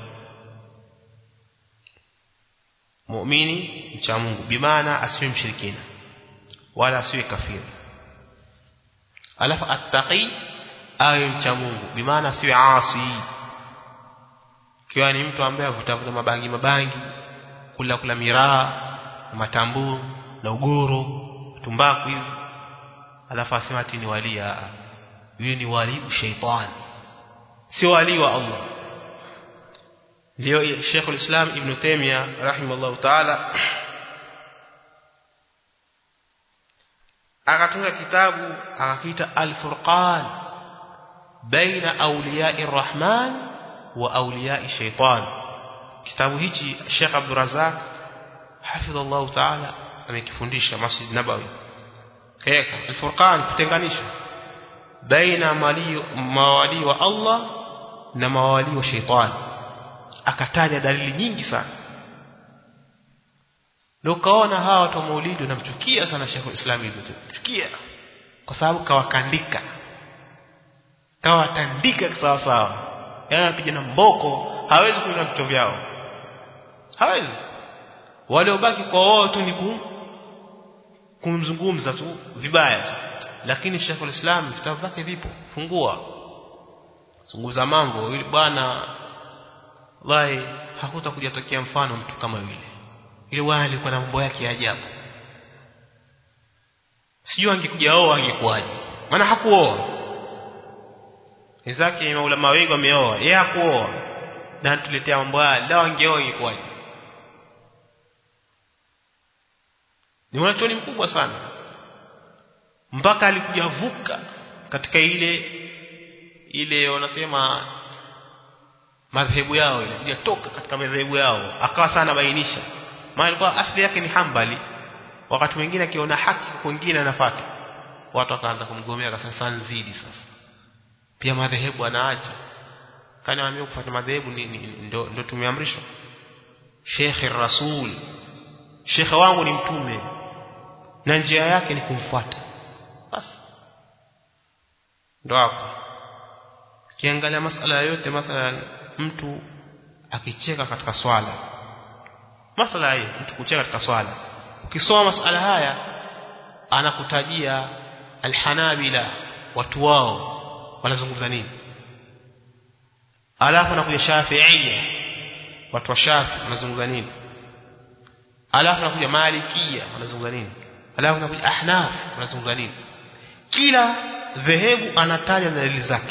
Muumini mcha Mungu bimaana asiwe mshirikina wala asiwe kafiri. Alafu attaqi awe mcha Mungu bimaana asiwe asi, kiwa ni mtu ambaye avutavuta mabangi mabangi, kula kula miraa na matamburu na ugoro tumbaku hizi, alafu asema ati ni wali. Yule ni wali shaytan, si wali wa Allah. Ndio Sheikh al-Islam Ibn Taymiyyah rahimahullah ta'ala akatunga kitabu akakiita Al-Furqan baina awliya'i Rahman wa awliya'i Shaytan. Kitabu hichi Sheikh Abdul Razak hafidhallahu ta'ala amekifundisha Masjid Nabawi. Kaeka Al-Furqan kutenganisha baina mali mawali wa Allah na mawali wa Shaytan. Akataja dalili nyingi sana. Ndio kaona hawa watu wa Maulidi wanamchukia sana Sheikh al-Islam Ibn Taymiyyah. Chukia kwa sababu kawakandika. Kawatandika sawa sawa. Yaani anapiga na mboko, hawezi kuina vitu vyao. Hawezi. Waliobaki kwa wao tu ni kum kumzungumza tu vibaya tu. Lakini Sheikh al-Islam vitabu vyake vipo. Fungua. Zungumza mambo ili bwana wallahi hakutakuja tokea mfano mtu kama yule. Ile wale alikuwa na mambo yake ya ajabu. Sijui angekuja oa angekuaje. Maana hakuoa. Wenzake maulama wengi wameoa, yeye hakuoa. Na tuletea mambo haya, lao angeoa ingekuaje. Ni mwanachuoni mkubwa sana. Mpaka alikuja vuka katika ile ile wanasema madhehebu yao ile, kuja toka katika madhehebu yao, akawa sana bainisha. Maana alikuwa asili yake ni Hanbali. Wakati mwingine akiona haki kwa wengine anafuata. Watu wakaanza kumgomea akasema sasa nzidi sasa. Pia madhehebu anaacha. Kana waambia kufuata madhehebu ni ndo ndo tumeamrishwa. Sheikh Rasul. Sheikh wangu ni mtume. Na njia yake ni kumfuata. Basi. Ndio hapo. Kiangalia masala yote, mathalan mtu akicheka katika swala. Masala hii mtu kucheka katika swala. Ukisoma masala haya anakutajia al-Hanabila watu wao wanazungumza nini. Alafu anakuja Shafi'iyya watu wa Shafi wanazungumza nini. Alafu anakuja Malikiya wanazungumza nini. Alafu anakuja Ahnaf wanazungumza nini. Kila dhehebu anataja dalili zake.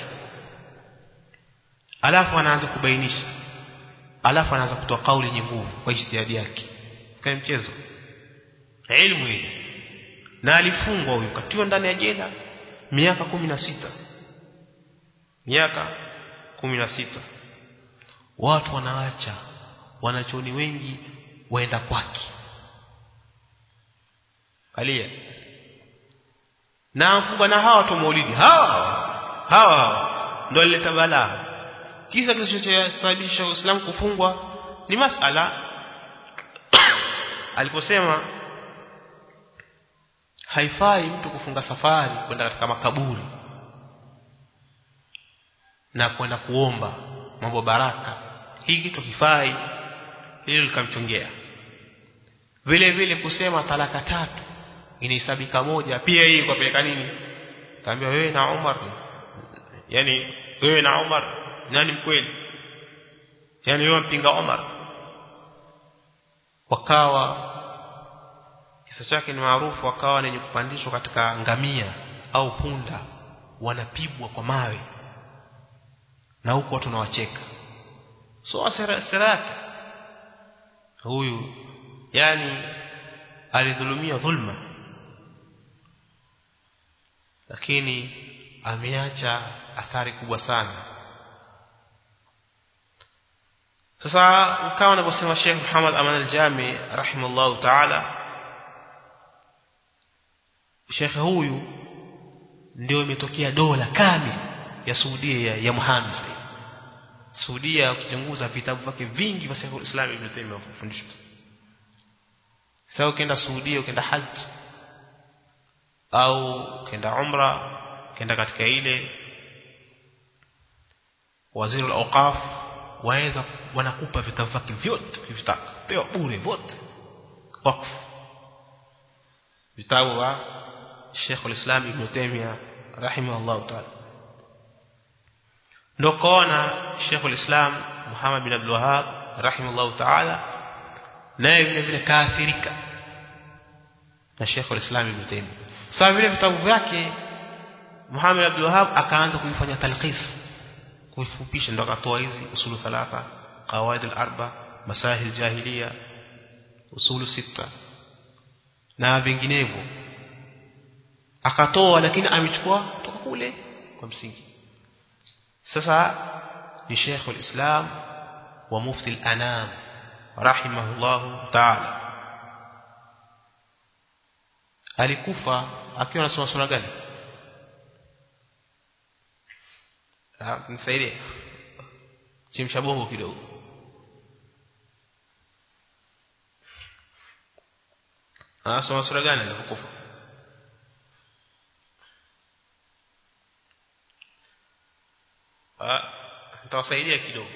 Alafu anaanza kubainisha. Alafu anaanza kutoa kauli yenye nguvu kwa ijtihadi yake. Kama mchezo. Elimu hii. Na alifungwa huyu katiwa ndani ya jela miaka kumi na sita. Miaka kumi na sita. Watu wanaacha, wanachoni wengi waenda kwake. Kalia. Na mfunga na hawa watu Maulidi. Hawa hawa ndio walileta balaa. Kisa kilichosababisha Uislamu kufungwa ni masala aliposema haifai mtu kufunga safari kwenda katika makaburi na kwenda kuomba mambo baraka. Hii kitu kifai, hilo likamchongea. Vile vile kusema talaka tatu inahesabika moja, pia hii kwa peleka nini? Kaambia wewe na Umar, yani wewe na Umar nani mkweli? Yani wewe mpinga Umar. Wakawa kisa chake ni maarufu, wakawa wenye kupandishwa katika ngamia au punda wanapigwa kwa mawe. Na huko watu wanawacheka. So sera sera yake huyu yani alidhulumia dhulma. Lakini ameacha athari kubwa sana. Sasa kama anavyosema Sheikh Muhammad Aman al-Jami rahimahullah ta'ala, Sheikh huyu ndio imetokea dola kamili ya Saudia ya, ya Muhammad. Saudia ukichunguza vitabu vyake vingi vya Sheikh al-Islam Ibn Taymiyyah kufundisha. Sasa ukienda Saudia ukienda haji au ukienda umra, ukienda katika ile waziri al-awqaf waweza wanakupa vitabu vyake vyote ukivitaka, pewa bure vyote wakfu. Vitabu wa Sheikh al-Islam Ibn Taymiyyah rahimahullah ta'ala. Ndio kaona Sheikh al-Islam Muhammad bin Abdul Wahhab rahimahullah ta'ala naye vile vile kaathirika na Sheikh al-Islam Ibn Taymiyyah. Sasa vile vitabu vyake Muhammad bin Abdul Wahhab akaanza kuifanya talqis, kuifupisha, ndio akatoa hizi usulu thalatha, qawaid al-arba, masahil jahiliya, usulu sita na vinginevyo. akatoa lakini amechukua kutoka kule kwa msingi. Sasa ni Sheikh al-Islam wa Mufti al-Anam rahimahullah ta'ala alikufa akiwa anasoma sura gani? Ah, nisaidie chimsha bongo kidogo. Anasoma sura gani alipokufa? Ah, nitawasaidia kidogo.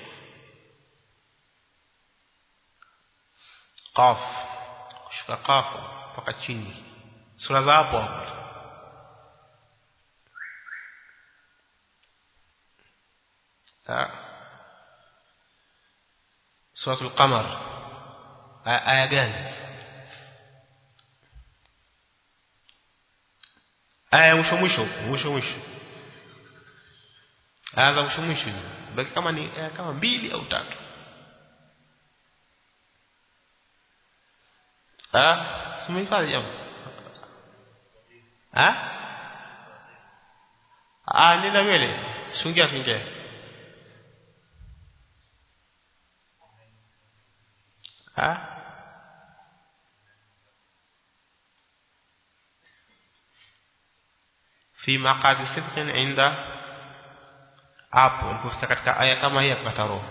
Qaf, kushuka qafa mpaka chini. Sura za hapo hapo. Ah. Suratul Qamar. Aya gani? Aya mwisho mwisho, mwisho mwisho. Aya za mwisho mwisho. Baki kama ni aya kama mbili au tatu. Ah, simehifadhi jambo. Ah? Ah, nenda mbele. Sungia fingia. Ah? Fi maqadi sidqin inda hapo ulipofika katika aya kama hii akapata roho.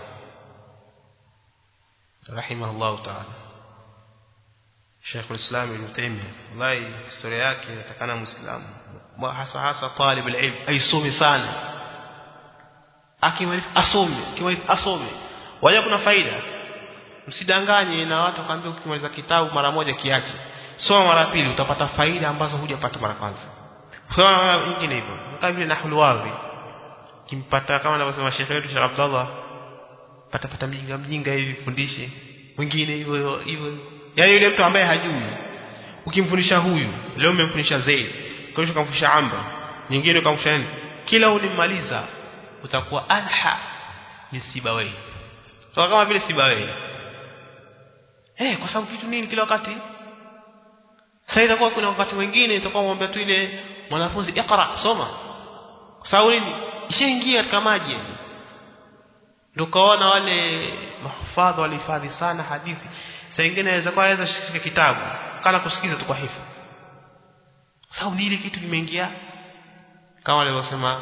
Rahimahullah ta'ala. Sheikh al-Islam Ibn Taymiyyah wallahi historia yake inatakana Muislamu hasa hasa talib al-ilm aisome sana, akimaliza asome, akimaliza asome. Wajua kuna faida, msidanganye na watu kaambia ukimaliza kitabu mara moja kiache, soma mara pili utapata faida ambazo hujapata mara kwanza. Soma mara nyingine hivyo kama vile nahul wadhi kimpata kama anavyosema Sheikh wetu Sheikh Abdullah, pata pata mjinga mjinga hivi fundishe wengine hivyo hivyo. Yaani yule mtu ambaye hajui ukimfundisha huyu leo umemfundisha Zaid, kesho ukamfundisha Amr, nyingine ukamfundisha nini, kila unimaliza utakuwa anha ni Sibawai. So kama vile Sibawai eh, kwa sababu kitu nini kila wakati. Sasa itakuwa kuna wakati mwingine itakuwa mwambie tu ile mwanafunzi ikra, soma, kwa sababu nini ishaingia katika maji. Ndio kaona wale mahfadhi walihifadhi sana hadithi. Sasa ingine inaweza kuwa aweza shika kitabu kana kusikiza tu kwa hifadhi, sababu ni ile kitu kimeingia kama alivyosema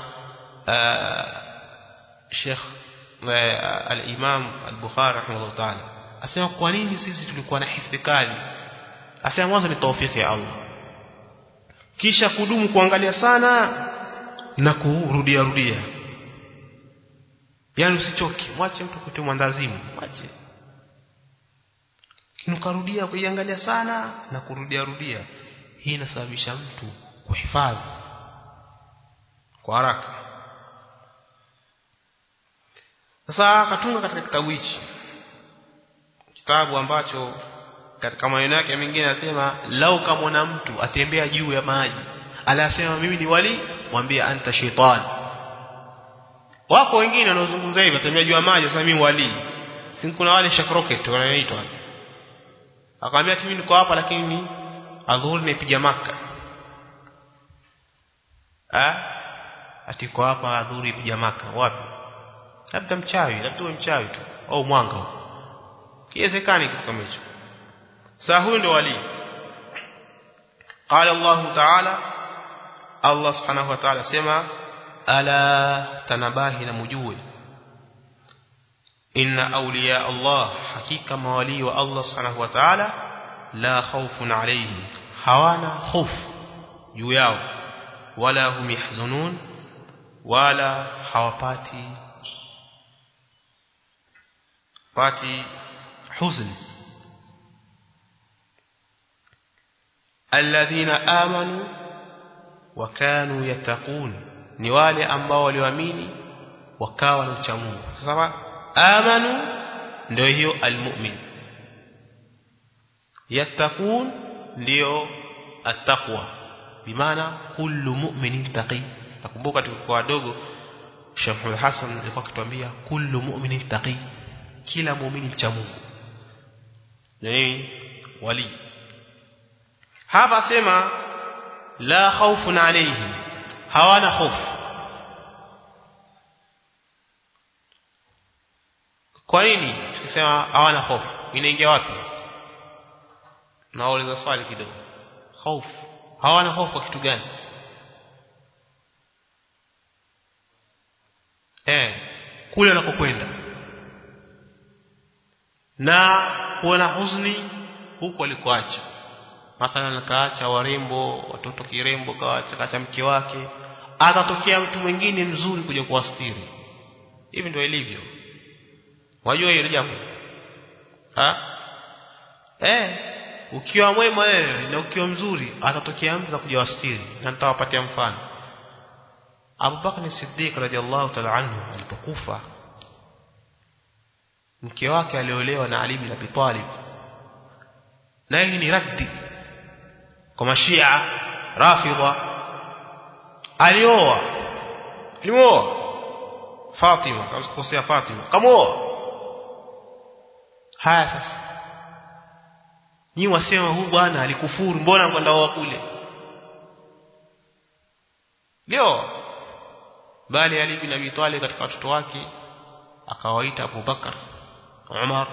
Sheikh al-Imam al-Bukhari rahimahullah ta'ala. Asema kwa nini sisi tulikuwa na hifadhi kali? Asema mwanzo ni taufiki ya Allah, kisha kudumu kuangalia sana na kurudia rudia. Yaani usichoke, mwache mtu kutu mwandazimu, mwache kinukarudia kuiangalia sana na kurudia rudia. Hii inasababisha mtu kuhifadhi kwa haraka. Sasa akatunga katika kitabu hichi, kitabu ambacho katika maneno yake mengine anasema lau kama mtu atembea juu ya maji alasema mimi ni wali, mwambie anta shaitan. Wako wengine wanaozungumza hivi atembea juu ya maji sasa mimi wali. Si kuna wale Shark Rocket wanaitwa, akamwambia mimi niko hapa lakini adhuhuri nipiga Maka. Ah, atiko hapa adhuhuri piga Maka wapi? Labda mchawi, labda mchawi tu au mwanga. Kiwezekani kitu kama hicho. Sasa huyo ndio wali. Qala Allah Ta'ala, Allah Subhanahu wa Ta'ala sema ala tanabahi na mujue, inna awliya Allah, hakika mawali wa Allah Subhanahu wa Ta'ala, la khawfun alayhim, hawana hofu juu yao, wala hum yahzunun, wala hawapati pati huzn. Alladhina amanu wa kanu yattaqun, ni wale ambao walioamini wakawa na ucha Mungu. Sasa amanu ndio hiyo almu'min, yattaqun ndio attaqwa, bimaana kullu mu'minin taqi. Nakumbuka tulikuwa wadogo Sheikh Muhammad Hassan alikuwa akituambia kullu mu'minin taqi, kila muumini mcha Mungu ni wali. Hapa sema la khawfun alayhim hawana hofu. Kwa nini tukisema hawana hofu inaingia wapi? Nauliza swali kidogo. Hofu, hawana hofu kwa kitu gani? Eh, kule wanakokwenda. Na wana huzuni huko alikoacha. Mathalan kaacha warembo, watoto kirembo, kaacha kaacha mke wake, atatokea mtu mwingine mzuri kuja kuwastiri. Hivi ndio ilivyo. Wajua hiyo jambo? Ha? Eh, ukiwa mwema wewe na ukiwa mzuri atatokea mtu kuja kuwastiri. Na nitawapatia mfano. Abu Bakr as-Siddiq radiyallahu ta'ala anhu alipokufa, mke wake aliolewa na Ali ibn Abi Talib. Na hii ni raddi kwa mashia rafidha. Alioa alioa Fatima, kama Fatima kamoa. Haya sasa, ni wasema huyu bwana alikufuru, mbona kwenda oa kule? Leo bali Ali ibn Abi Talib katika watoto wake akawaita Abu Bakar, Umar,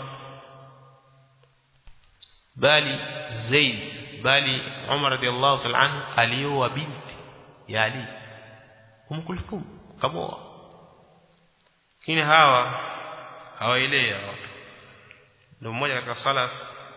bali Zaid, bali Umar radiyallahu ta'ala anhu alioa binti ya Ali, Umm Kulthum kamoa. Kini hawa hawaelea watu. Ndio mmoja katika salaf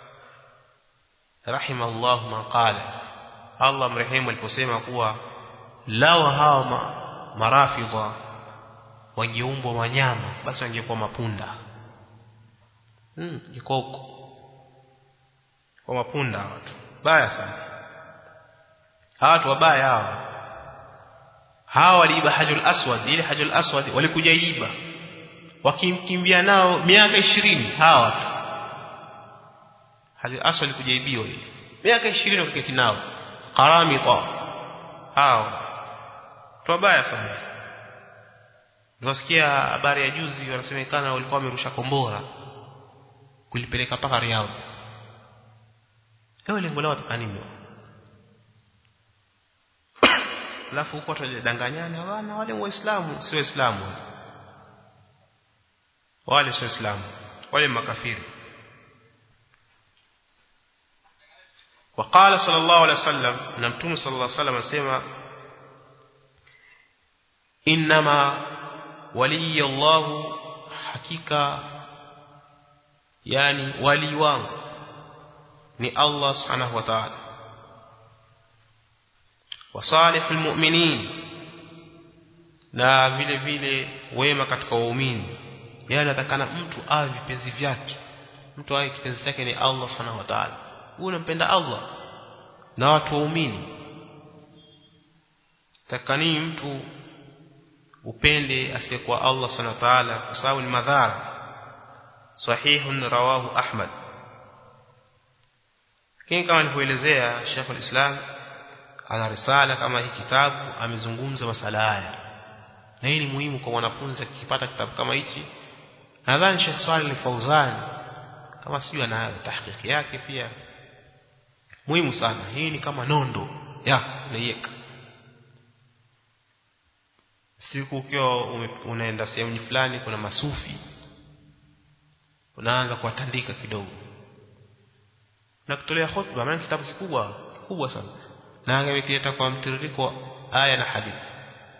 rahimallahu man qala, Allah mrehemu, aliposema kuwa lao hawa ma, marafidha wangeumbwa wanyama basi wangekuwa mapunda. Hmm, kikoko kwa mapunda watu. Baya sana. Hawa watu wabaya hawa. Hawa waliiba Hajjul Aswad, ile Hajjul Aswad walikuja iba. Wakimkimbia nao miaka ishirini hawa watu. Hajjul Aswad walikuja ibiwa ile. Miaka ishirini wakiketi nao. Qaramita. Hawa. Wabaya sana. Tunasikia habari ya juzi wanasemekana walikuwa wamerusha kombora kulipeleka paka Riyadh. Leo lengo lao takanini? Alafu huko watu walidanganyana, wana wale waislamu sio waislamu. Wale sio waislamu, wale makafiri. وقال صلى الله عليه وسلم, نمتم صلى الله عليه وسلم اسمع انما ولي الله حقيقه, yani wali wangu ni Allah subhanahu wa ta'ala, wa salihul mu'minin, na vile vile wema katika waumini. Yani atakana mtu awe vipenzi vyake, mtu awe kipenzi chake ni Allah subhanahu wa ta'ala. Wewe unampenda Allah na watu waumini, takani mtu upende asiyekuwa Allah subhanahu wa ta'ala, kwa sababu ni madhara. Sahihun rawahu Ahmad. Kini kama nilivyoelezea, Sheikh al-Islam ana risala kama hii kitabu amezungumza masala haya, na hii ni muhimu kwa mwanafunzi akipata kitabu kama hichi. Nadhani Sheikh Saleh al-Fawzan kama sijui ana tahqiqi yake pia muhimu sana. Hii ni kama nondo yako unaiweka siku ukiwa unaenda sehemu fulani kuna masufi, unaanza kuwatandika kidogo na kutolea hotuba. Maana kitabu kikubwa kikubwa sana, na angewekileta kwa mtiririko aya na hadithi.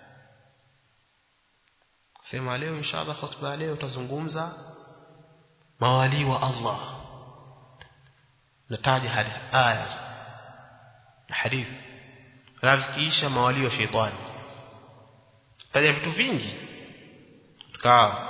Sema leo inshallah hotuba leo tutazungumza mawali wa Allah, nataja hadithi aya na hadithi, razikiisha mawali wa shetani, taja vitu vingi tukaa.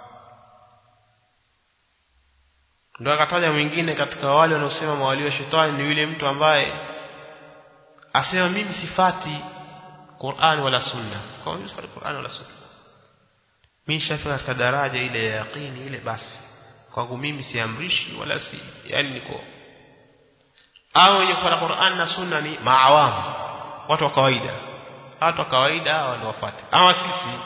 Ndio akataja mwingine katika wale wanaosema mawali wa shetani ni yule mtu ambaye asema mimi sifati Qur'an wala Sunna. Kwa nini sifati Qur'an wala Sunna? Mimi shafika katika daraja ile ya yaqini ile, basi kwangu mimi siamrishi wala si, yani niko au wenye kufuata Qur'an na Sunna ni maawamu, watu wa kawaida. Watu wa kawaida hao ndio wafuate. Ama sisi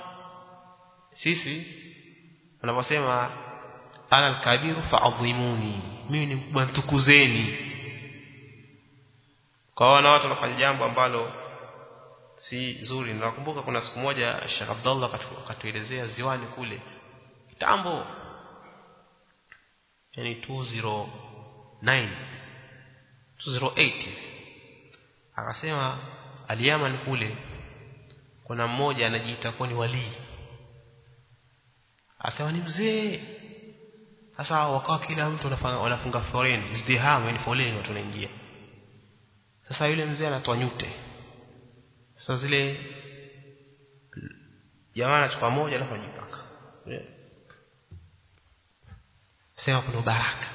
sisi wanaposema ana al-kabiru fa'adhimuni, mimi ni mkubwa, tukuzeni. kwa wana watu wanafanya jambo ambalo si zuri. Nakumbuka kuna siku moja Sheikh Abdullah akatuelezea ziwani kule kitambo, yani elfu mbili na nane elfu mbili na nane, akasema Al-Yaman kule kuna mmoja anajiita kwa ni wali, asema ni mzee. Sasa wakawa kila mtu wanafunga foleni, izdiham, yani foleni watu wanaingia. Sasa yule mzee anatoa nyute. Sasa zile jamaa anachukua moja alafu ajipaka. Sema kuna baraka.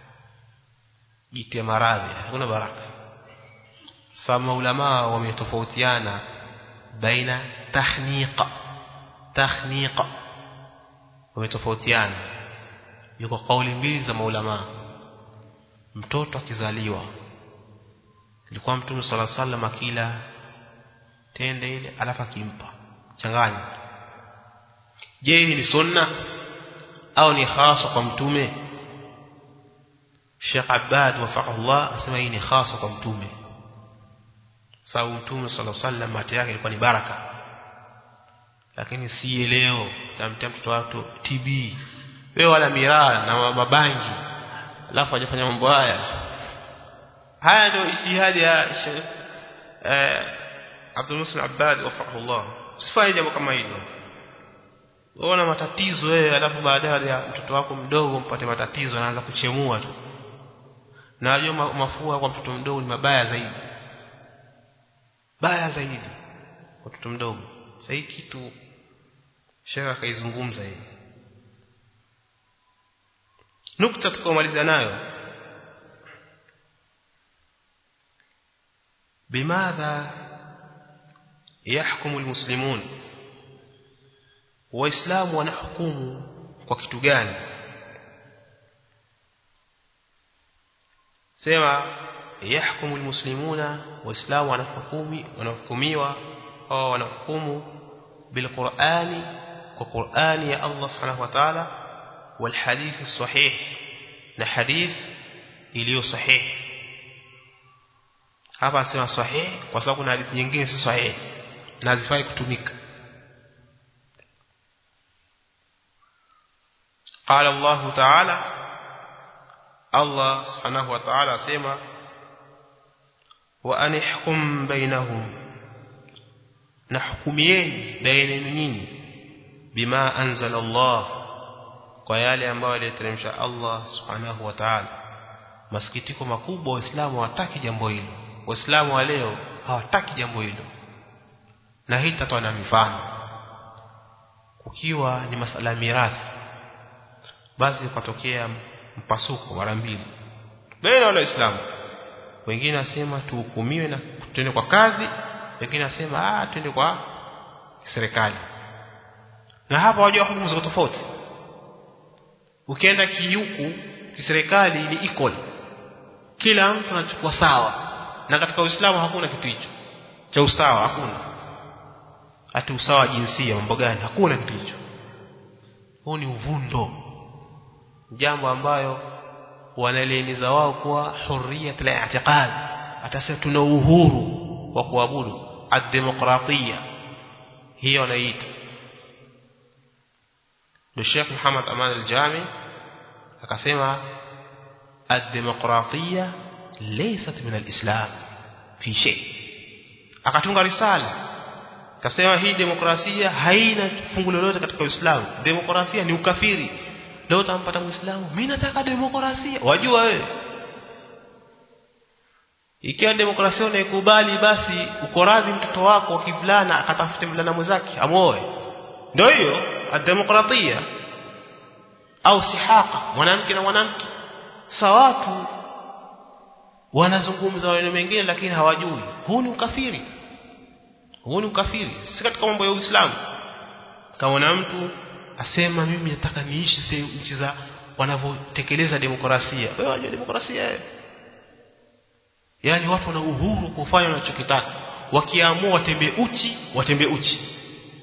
Jitia maradhi, kuna baraka. Sama ulama wametofautiana baina tahniqa tahniqa, wametofautiana. Yuko kauli mbili za maulama. Mtoto akizaliwa, ilikuwa Mtume sallallahu alaihi wasallam akila tende ile alafu akimpa changanya. Je, hii ni sunna au ni khasa kwa Mtume? Sheikh Abbad wafaqahullah asema hii ni khasa kwa Mtume, sababu Mtume sallallahu alaihi wasallam mate yake ilikuwa ni baraka. Lakini si leo tamtia mtoto wako T B wewe wala miraa na mabangi alafu ajafanya mambo haya. Haya ndio ijtihadi ya Sheikh eh Abdul Muhsin Abbad wafaqahullah. Usifanye jambo kama hilo. Unaona matatizo wewe, alafu baadaye ya mtoto wako mdogo mpate matatizo, anaanza kuchemua tu. Na hiyo mafua kwa mtoto mdogo ni mabaya zaidi. Baya zaidi kwa mtoto mdogo. Sasa hii kitu Sheikh akaizungumza hii. Nukta tukomaliza nayo, bimadha yahkumu almuslimun, waislamu wanahukumu kwa kitu gani? Sema yahkumu almuslimuna, waislamu wanahukumu wanahukumiwa au wanahukumu bilqur'ani, kwa Qur'ani ya Allah subhanahu wa ta'ala, wal hadith sahih, na hadith iliyo sahih. Hapa asema sahih kwa sababu kuna hadithi nyingine si sahih na hazifai kutumika. Qala Allah ta'ala, Allah subhanahu wa ta'ala asema wa anihkum bainahum, nahkumieni baina nyinyi, bima anzala Allah, kwa yale ambayo aliteremsha Allah subhanahu wa ta'ala. Masikitiko makubwa waislamu hawataki jambo hilo. Waislamu wa leo hawataki jambo hilo, na hii tatoa na mifano. Ukiwa ni masala ya mirathi, basi ukatokea mpasuko mara mbili baina ya waislamu. Wengine nasema tuhukumiwe na twende kwa kadhi, wengine nasema ah twende kwa serikali. Na hapa wajua hukumu ziko tofauti. Ukienda kihuku kiserikali ni equal, kila mtu anachukua sawa, na katika Uislamu hakuna kitu hicho cha usawa. Hakuna hata usawa jinsia, mambo gani, hakuna kitu hicho. Huu ni uvundo, jambo ambayo wanalieniza wao kwa hurriyat al-i'tiqad. Atasema tuna uhuru wa kuabudu, ad-demokratia hiyo wanaita. Ndio Sheikh Muhammad Aman al-Jami akasema ad-demokratia laysat min al-islam fi shay. Akatunga risala akasema hii demokrasia haina fungu lolote katika Uislamu. Demokrasia ni ukafiri. Leo utampata Muislamu mimi nataka demokrasia. Wajua wewe, ikiwa demokrasia unaikubali, basi uko radhi mtoto wako kivulana akatafute mvulana mwenzake amuoe. Ndio hiyo ad-demokratia, au sihaka, mwanamke na mwanamke. Sasa watu wanazungumza maneno mengine lakini hawajui. Huu ni ukafiri. Huu ni ukafiri. Si katika mambo ya Uislamu. Kama mtu asema mimi nataka niishi nchi za wanavyotekeleza demokrasia. Wewe unajua demokrasia hiyo? Yaani watu wana uhuru kufanya wanachokitaka. Wakiamua watembee uchi, watembee uchi.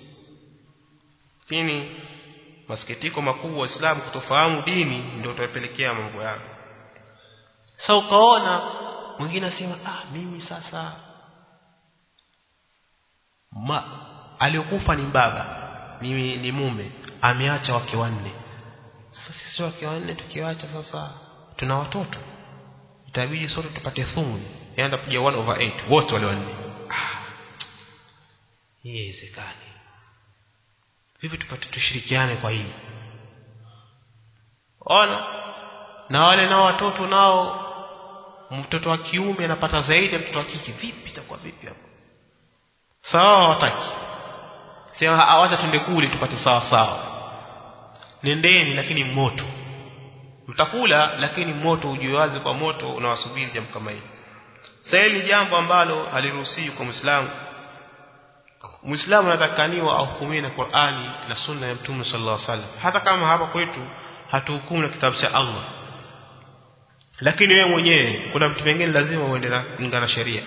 Lakini masikitiko makubwa Waislamu kutofahamu dini ndio utapelekea mambo yao. Sasa ukaona mwingine asema ah mimi sasa ma aliyokufa ni baba ni, ni mume ameacha wake wanne. Sasa sisi wake wanne tukiwaacha sasa tuna watoto, itabidi sote tupate thumuni, yaenda kuja one over eight wote wale wanne. Ah, hii haiwezekani. Vipi tupate tushirikiane kwa hili? Ona, na wale nao watoto nao, mtoto wa kiume anapata zaidi ya mtoto wa kike. Vipi itakuwa vipi hapo? Sawa wataki. Sema awacha twende kule tupate sawa sawa. Nendeni lakini moto. Mtakula lakini moto ujiwaze kwa moto unawasubiri jambo kama hili. Sasa hili jambo ambalo haliruhusiwi kwa Muislamu. Muislamu anatakaniwa ahukumiwe na Qur'ani na Sunna ya Mtume sallallahu alaihi wasallam. Hata kama hapa kwetu hatuhukumu na kitabu cha Allah. Lakini wewe mwenyewe kuna vitu vingine lazima uende na kulingana na sheria.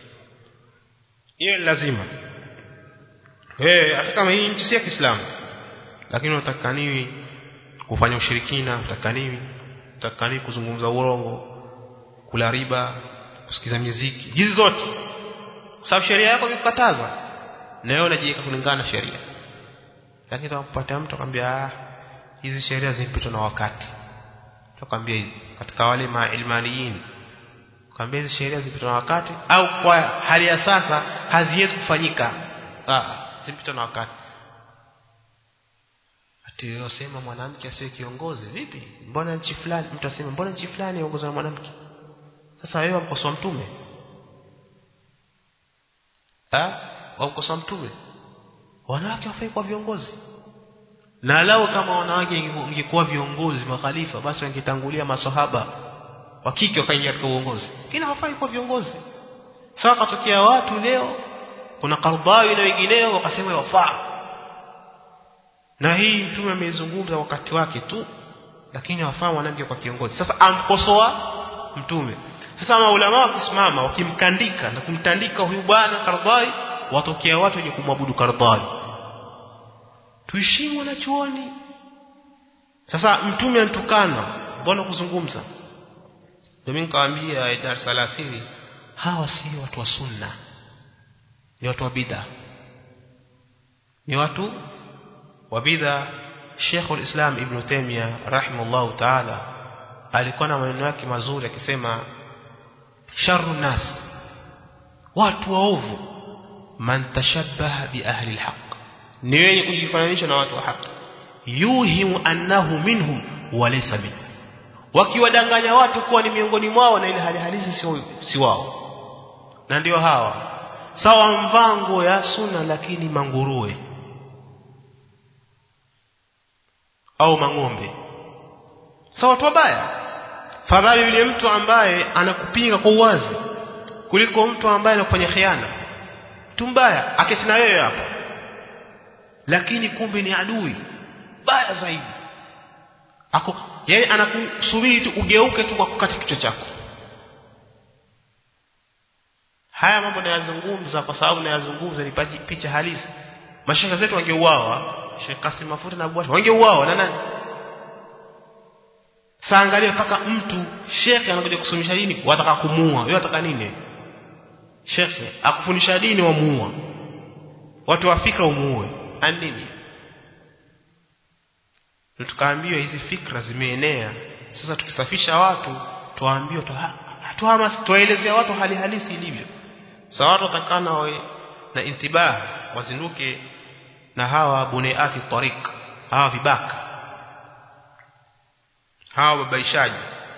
Hiyo lazima. Eh, hata kama hii nchi si ya Kiislamu, lakini unatakaniwi kufanya ushirikina, unatakaniwi, unatakaniwi kuzungumza urongo, kula riba, kusikiza muziki. Hizi zote kwa sababu sheria yako imekataza. Na wewe unajiweka kulingana na sheria. Lakini utakapata mtu akwambia ah hizi sheria zimepitwa na wakati. Tukwambia hizi katika wale mailmaniyin. Kwambia hizi sheria zimepitwa na wakati au kwa hali ya sasa haziwezi kufanyika. Ah, zimepitwa na wakati. Ati yosema mwanamke asiwe kiongozi, vipi? Mbona nchi fulani mtu asema mbona nchi fulani iongozwe na mwanamke? Sasa wewe mkosoa mtume? Ah, wamkosoa mtume? Wanawake wafai kwa viongozi. Na lao kama wanawake ingekuwa viongozi makhalifa basi wangetangulia maswahaba wa kike wakaingia katika uongozi. Kina hawafai kwa viongozi. Sasa katokea watu leo kuna Qardawi na wengineo wakasema wafaa. Na hii mtume amezungumza wakati wake tu, lakini hawafaa mwanamke kwa kiongozi. Sasa amkosoa mtume. Sasa maulama wakisimama wakimkandika na kumtandika huyu bwana Qardawi, watokea watu wenye kumwabudu Qardawi. Tuishimu na chuoni. Sasa mtume antukana, mbona kuzungumza? Ndio mimi nikawaambia Dar Salasiri, hawa si watu wa sunna. Ni watu wa bid'a. Ni watu wa bid'a. Sheikh al-Islam Ibn Taymiyyah rahimahullah ta'ala alikuwa na maneno yake mazuri akisema sharru nas, watu waovu, man tashabbaha bi ahli al-haq, ni wenye kujifananisha na watu wa haki, yuhimu annahu minhum wa laysa min, wakiwadanganya watu kuwa ni miongoni mwao na ile hali halisi si, si wao. Na ndio hawa sawa mvango ya sunna lakini manguruwe au mangombe. Sawa watu wabaya. Fadhali yule mtu ambaye anakupinga kwa uwazi kuliko mtu ambaye anakufanya khiana. Mtu mbaya aketi na wewe hapa, lakini kumbe ni adui baya zaidi. Ako yani anakusubiri tu ugeuke tu kwa kukata kichwa chako. Haya mambo nayazungumza kwa sababu nayazungumza ni picha halisi. Mashaka zetu wangeuawa, Sheikh Kasim Mafuta na Abu Washir wangeuawa na nani? Sasa angalia mpaka mtu Sheikh anakuja kusomesha dini wataka kumuua. Wewe wataka nini? Sheikh akufundisha dini wamuua. Watu wa fikra umuue. Ani nini? Tukaambiwa hizi fikra zimeenea. Sasa tukisafisha watu tuambiwa tuhamas tuelezea watu hali halisi ilivyo. Sawa watu watakana wawe na intibah, wazinduke na hawa buneati tariq, hawa vibaka, hawa babaishaji.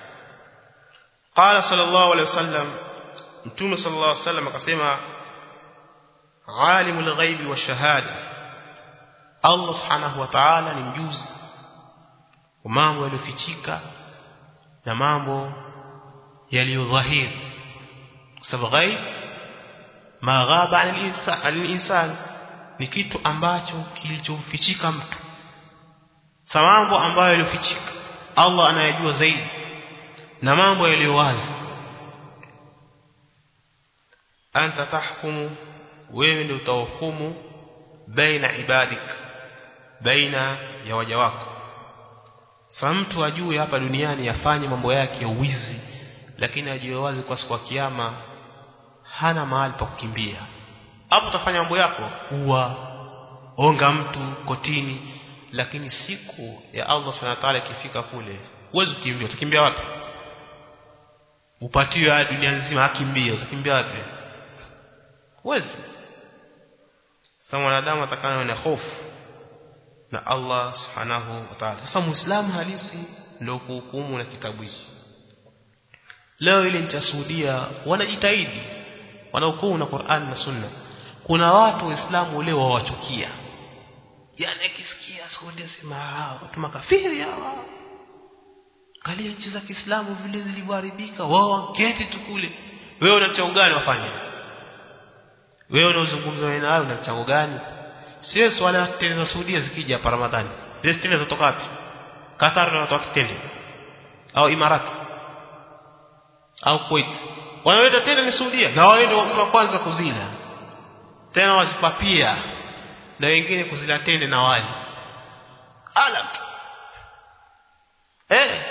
Qala sallallahu alayhi wasallam, Mtume sallallahu alayhi wasallam akasema alimul ghaibi washahada, Allah subhanahu wa ta'ala ni mjuzi wa mambo yaliyofichika na mambo yaliyodhahiri. Sababu ghaib ma ghaba al-insan ni kitu ambacho kilichofichika mtu. Sawa mambo ambayo yaliyofichika Allah anayajua zaidi, na mambo yaliyo wazi anta tahkumu, wewe ndio utahukumu baina ibadik, baina ya waja wako. Sasa mtu ajue hapa duniani afanye mambo yake ya uwizi, lakini ajue wazi kwa siku ya kiyama hana mahali pa kukimbia. Hapo utafanya mambo yako, uwa onga mtu kotini, lakini siku ya Allah Subhanahu wa ta'ala ikifika kule huwezi kukimbia. Utakimbia wapi? Upatiwe dunia nzima akimbia, utakimbia wapi? Huwezi. Sasa mwanadamu atakana na hofu na Allah Subhanahu wa ta'ala. Sasa Muislamu halisi ndio kuhukumu na kitabu hiki. Leo ile nchi ya Saudia wanajitahidi, wanahukumu na Qur'an na Sunna. Kuna watu Waislamu leo wawachukia. Yaani akisikia Saudia sema watu makafiri hawa. Kali nchi za Kiislamu vile zilivyoharibika, wao waketi tu kule. Wewe una mchango gani wafanye? Wewe unazungumza wewe na wewe una mchango gani? Sio swala tena za Saudia zikija hapa Ramadhani. Zile tena zitoka wapi? Qatar na watu kitende. Au Imarati. Au Kuwait. Wanaleta tena ni Saudia. Na wao ndio mtu wa kwanza kuzila. Tena wazipapia. Na wengine kuzila tende na wali. Ala. Eh.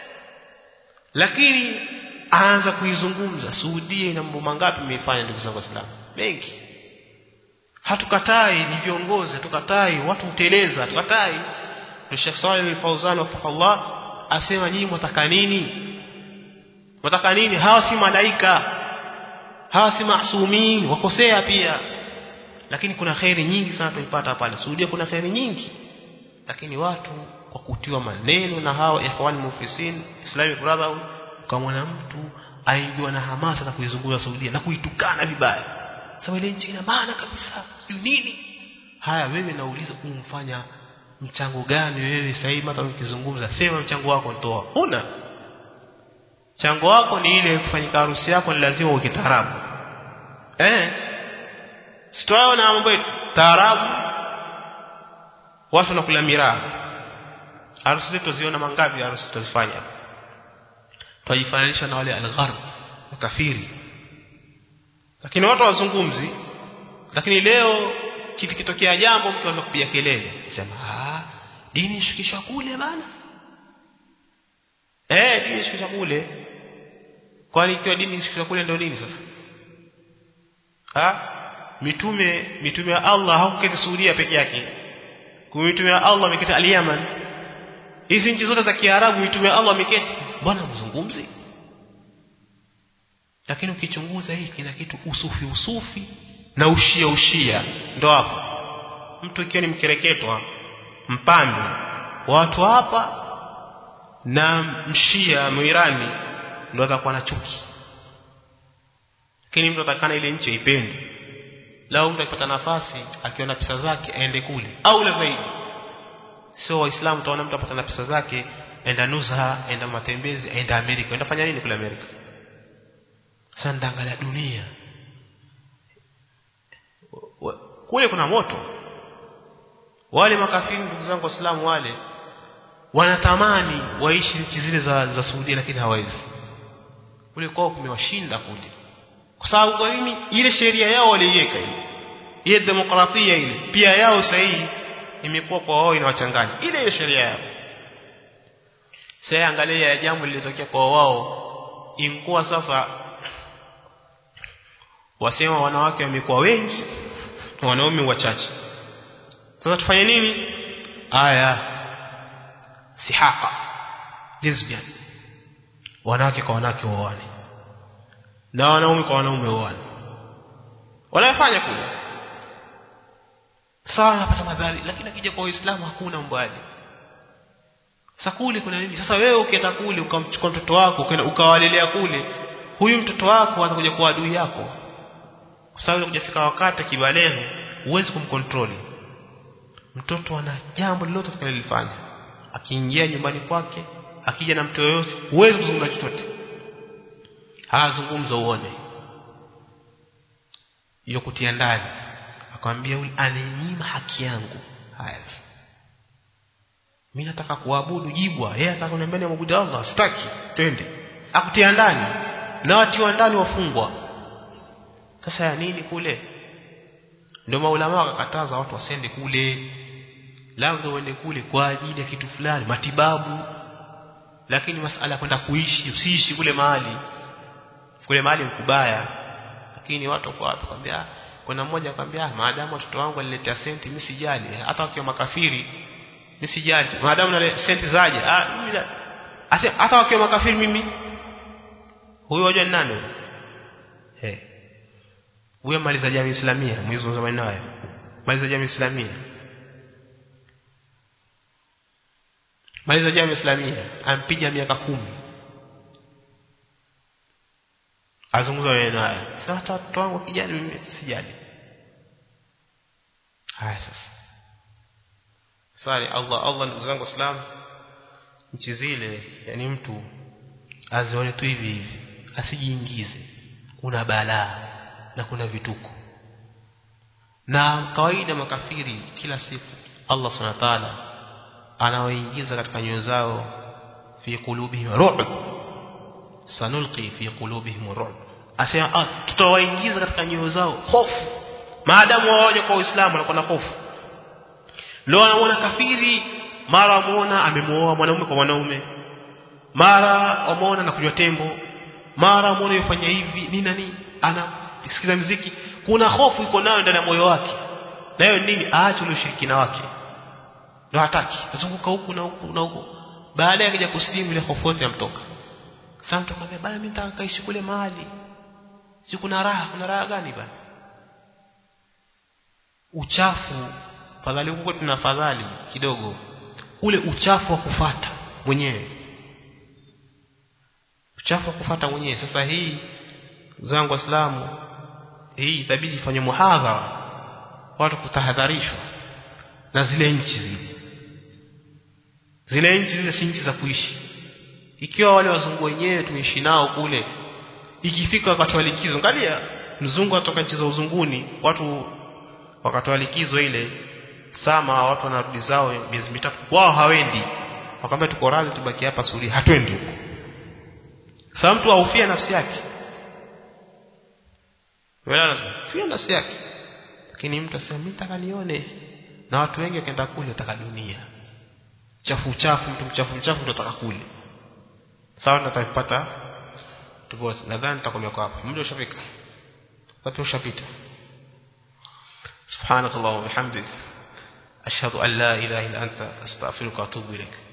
Lakini aanza kuizungumza Saudia ina mambo mangapi imefanya ndugu zangu Waislamu? Mengi. Hatukatai ni viongozi, hatukatai watu mteleza, hatukatai. Sheikh Saleh Al-Fawzan wafaqallah asema nyinyi mtaka nini? Mtaka nini? Hawa si malaika. Hawa si maasumi, wakosea pia. Lakini kuna khairi nyingi sana tuipata pale. Saudia kuna khairi nyingi. Lakini watu kwa kutiwa maneno na hawa ikhwan muflisin Islamic Brotherhood kama na mtu aingiwa na hamasa na kuizungumza Saudia na kuitukana vibaya. Sababu ile nchi ina maana kabisa. Sio nini? Haya wewe nauliza umfanya mchango gani wewe sasa hivi hata ukizungumza sema mchango wako nitoa. Una mchango wako ni ile kufanyika harusi yako ni lazima ukitarabu. Eh? Sitoao na mambo yetu. Taarabu. Watu wanakula miraa. Harusi zetu ziona mangapi harusi tutazifanya. Twajifananisha na wale al-gharb, makafiri. Lakini watu wazungumzi. Lakini leo kitu kitokea jambo mtu anza kupiga kelele. Sema, "Ah, dini shikishwa kule bana." Eh, dini shikishwa kule. Kwani ikiwa dini shikishwa kule ndio nini sasa? Ah, mitume mitume wa Allah hawaketi Saudia peke yake. Kwa mitume wa Allah wameketi al-Yaman. Hizi nchi zote za Kiarabu mitume wa Allah wameketi. Bwana mzungumzi. Lakini ukichunguza hii kina kitu usufi usufi na ushia ushia ndo hapo. Mtu ikiwa ni mkereketwa mpambe watu hapa na mshia muirani ndo atakuwa na chuki. Lakini mtu atakana ile nchi ipende. Lao mtu akipata nafasi akiona pesa zake aende kule au la zaidi. Sio waislamu utaona mtu apata na pesa zake enda Nuzha, enda matembezi, enda Amerika. Enda fanya nini kule Amerika? Sasa ndaangalia dunia. Kule kuna moto. Wale makafiri ndugu zangu waislamu wale wanatamani waishi nchi zile za, za Saudi lakini hawawezi. Kule kwao kumewashinda kule. Kwa sababu kwa nini? Ile sheria yao waliiweka ile. Ile demokrasia ile pia yao sahihi imekuwa kwa wao inawachanganya. Ile ile sheria yao. Sasa angalia jambo lililotokea kwa wao imkuwa sasa wasema wanawake wamekuwa wengi wanaume wachache. Sasa tufanye nini? Aya sihaka lesbian wanawake kwa wanawake waoane na wanaume kwa wanaume waoane. Wanafanya kule sawa napata madhari lakini akija kwa Uislamu hakuna mbali. Sasa kule kuna nini? Sasa wewe ukienda kule ukamchukua mtoto wako ukaenda ukawalelea kule, huyu mtoto wako atakuja kuwa adui yako. Kwa sababu kujafika wakati kibalehe huwezi kumcontrol. Mtoto ana jambo lolote atakalolifanya. Akiingia nyumbani kwake, akija na mtu yoyote, huwezi kuzungumza chochote. Hazungumza uone. Hiyo kutia ndani. Akamwambia yule aninyima haki yangu. Haya. Mimi nataka kuabudu jibwa. Yeye anataka kuniambia niabudu Allah, sitaki. Twende. Akutia ndani. Na watu wa ndani wafungwa. Sasa ya nini kule? Ndio maulama wakakataza watu wasende kule. Labda uende kule kwa ajili ya kitu fulani, matibabu. Lakini masala kwenda kuishi, usiishi kule mahali. kule mahali mkubaya. Lakini watu kwa watu kwambia, kuna mmoja akwambia maadamu watoto wangu waniletea senti mimi sijali, hata wakiwa makafiri mimi sijali maadamu na senti zaje. Ah mimi hata wakiwa makafiri mimi. Huyo wajua ni nani? Eh. Huyo maliza jamii Islamia, mwizo wa nayo. Maliza jamii Islamia. Maliza jamii Islamia, ampiga miaka kumi. Azungumza wewe naye. Sasa hata watoto wangu kijana mimi sijali. Haya sasa. Sali Allah Allah ndugu zangu Waislamu, nchi zile yani mtu azione tu hivi hivi, asijiingize. Kuna balaa na kuna vituko. Na kawaida makafiri kila siku Allah Subhanahu wa ta'ala anawaingiza katika nyoyo zao fi qulubihim ru'b. Sanulqi fi qulubihim ru'b. Asema ah, tutawaingiza katika nyoyo zao hofu. Maadamu waje kwa Uislamu na kuna hofu. Leo anaona kafiri, mara amuona amemuoa mwanamume kwa mwanaume, mara amuona na kunywa tembo, mara amuona yofanya hivi nini nani, anasikiza muziki. Kuna hofu iko nayo ndani ya moyo wake. Na hiyo nini? Aache ule ushirikina wake. Ndio hataki. Azunguka huku na huku na huku. Baadaye akija kusilimu ile hofu yote yamtoka. Sasa mtu akamwambia bana mimi nataka kaishi kule mahali. Si kuna raha, kuna raha gani bana? Uchafu fadhali huko tuna fadhali kidogo. Ule uchafu wa kufata mwenyewe. Uchafu wa kufata mwenyewe. Sasa hii zangu Waislamu, hii itabidi ifanye muhadhara, watu kutahadharishwa na zile nchi zile. Zile nchi zile si nchi za kuishi. Ikiwa wale wazungu wenyewe tumeishi nao kule, ikifika wakati wa likizo, angalia mzungu atoka nchi za uzunguni, watu wakati wa likizo ile sama watu wanarudi zao miezi mitatu, wao hawendi. Wakamwambia tuko radhi tubaki hapa Suri, hatwendi huko. Sasa mtu ahofia nafsi yake. Wewe unafia nafsi yake. Lakini mtu asema mimi nataka nione, na watu wengi wakaenda kule wataka dunia. Chafu chafu, mtu mchafu mchafu ndio ataka kule. Sawa, natapata tupo. Nadhani nitakomea kwa hapo. Muda ushafika. Wapi ushapita? Subhanakallah wa bihamdik, ashhadu an la ilaha illa anta, astaghfiruka wa atubu ilaik.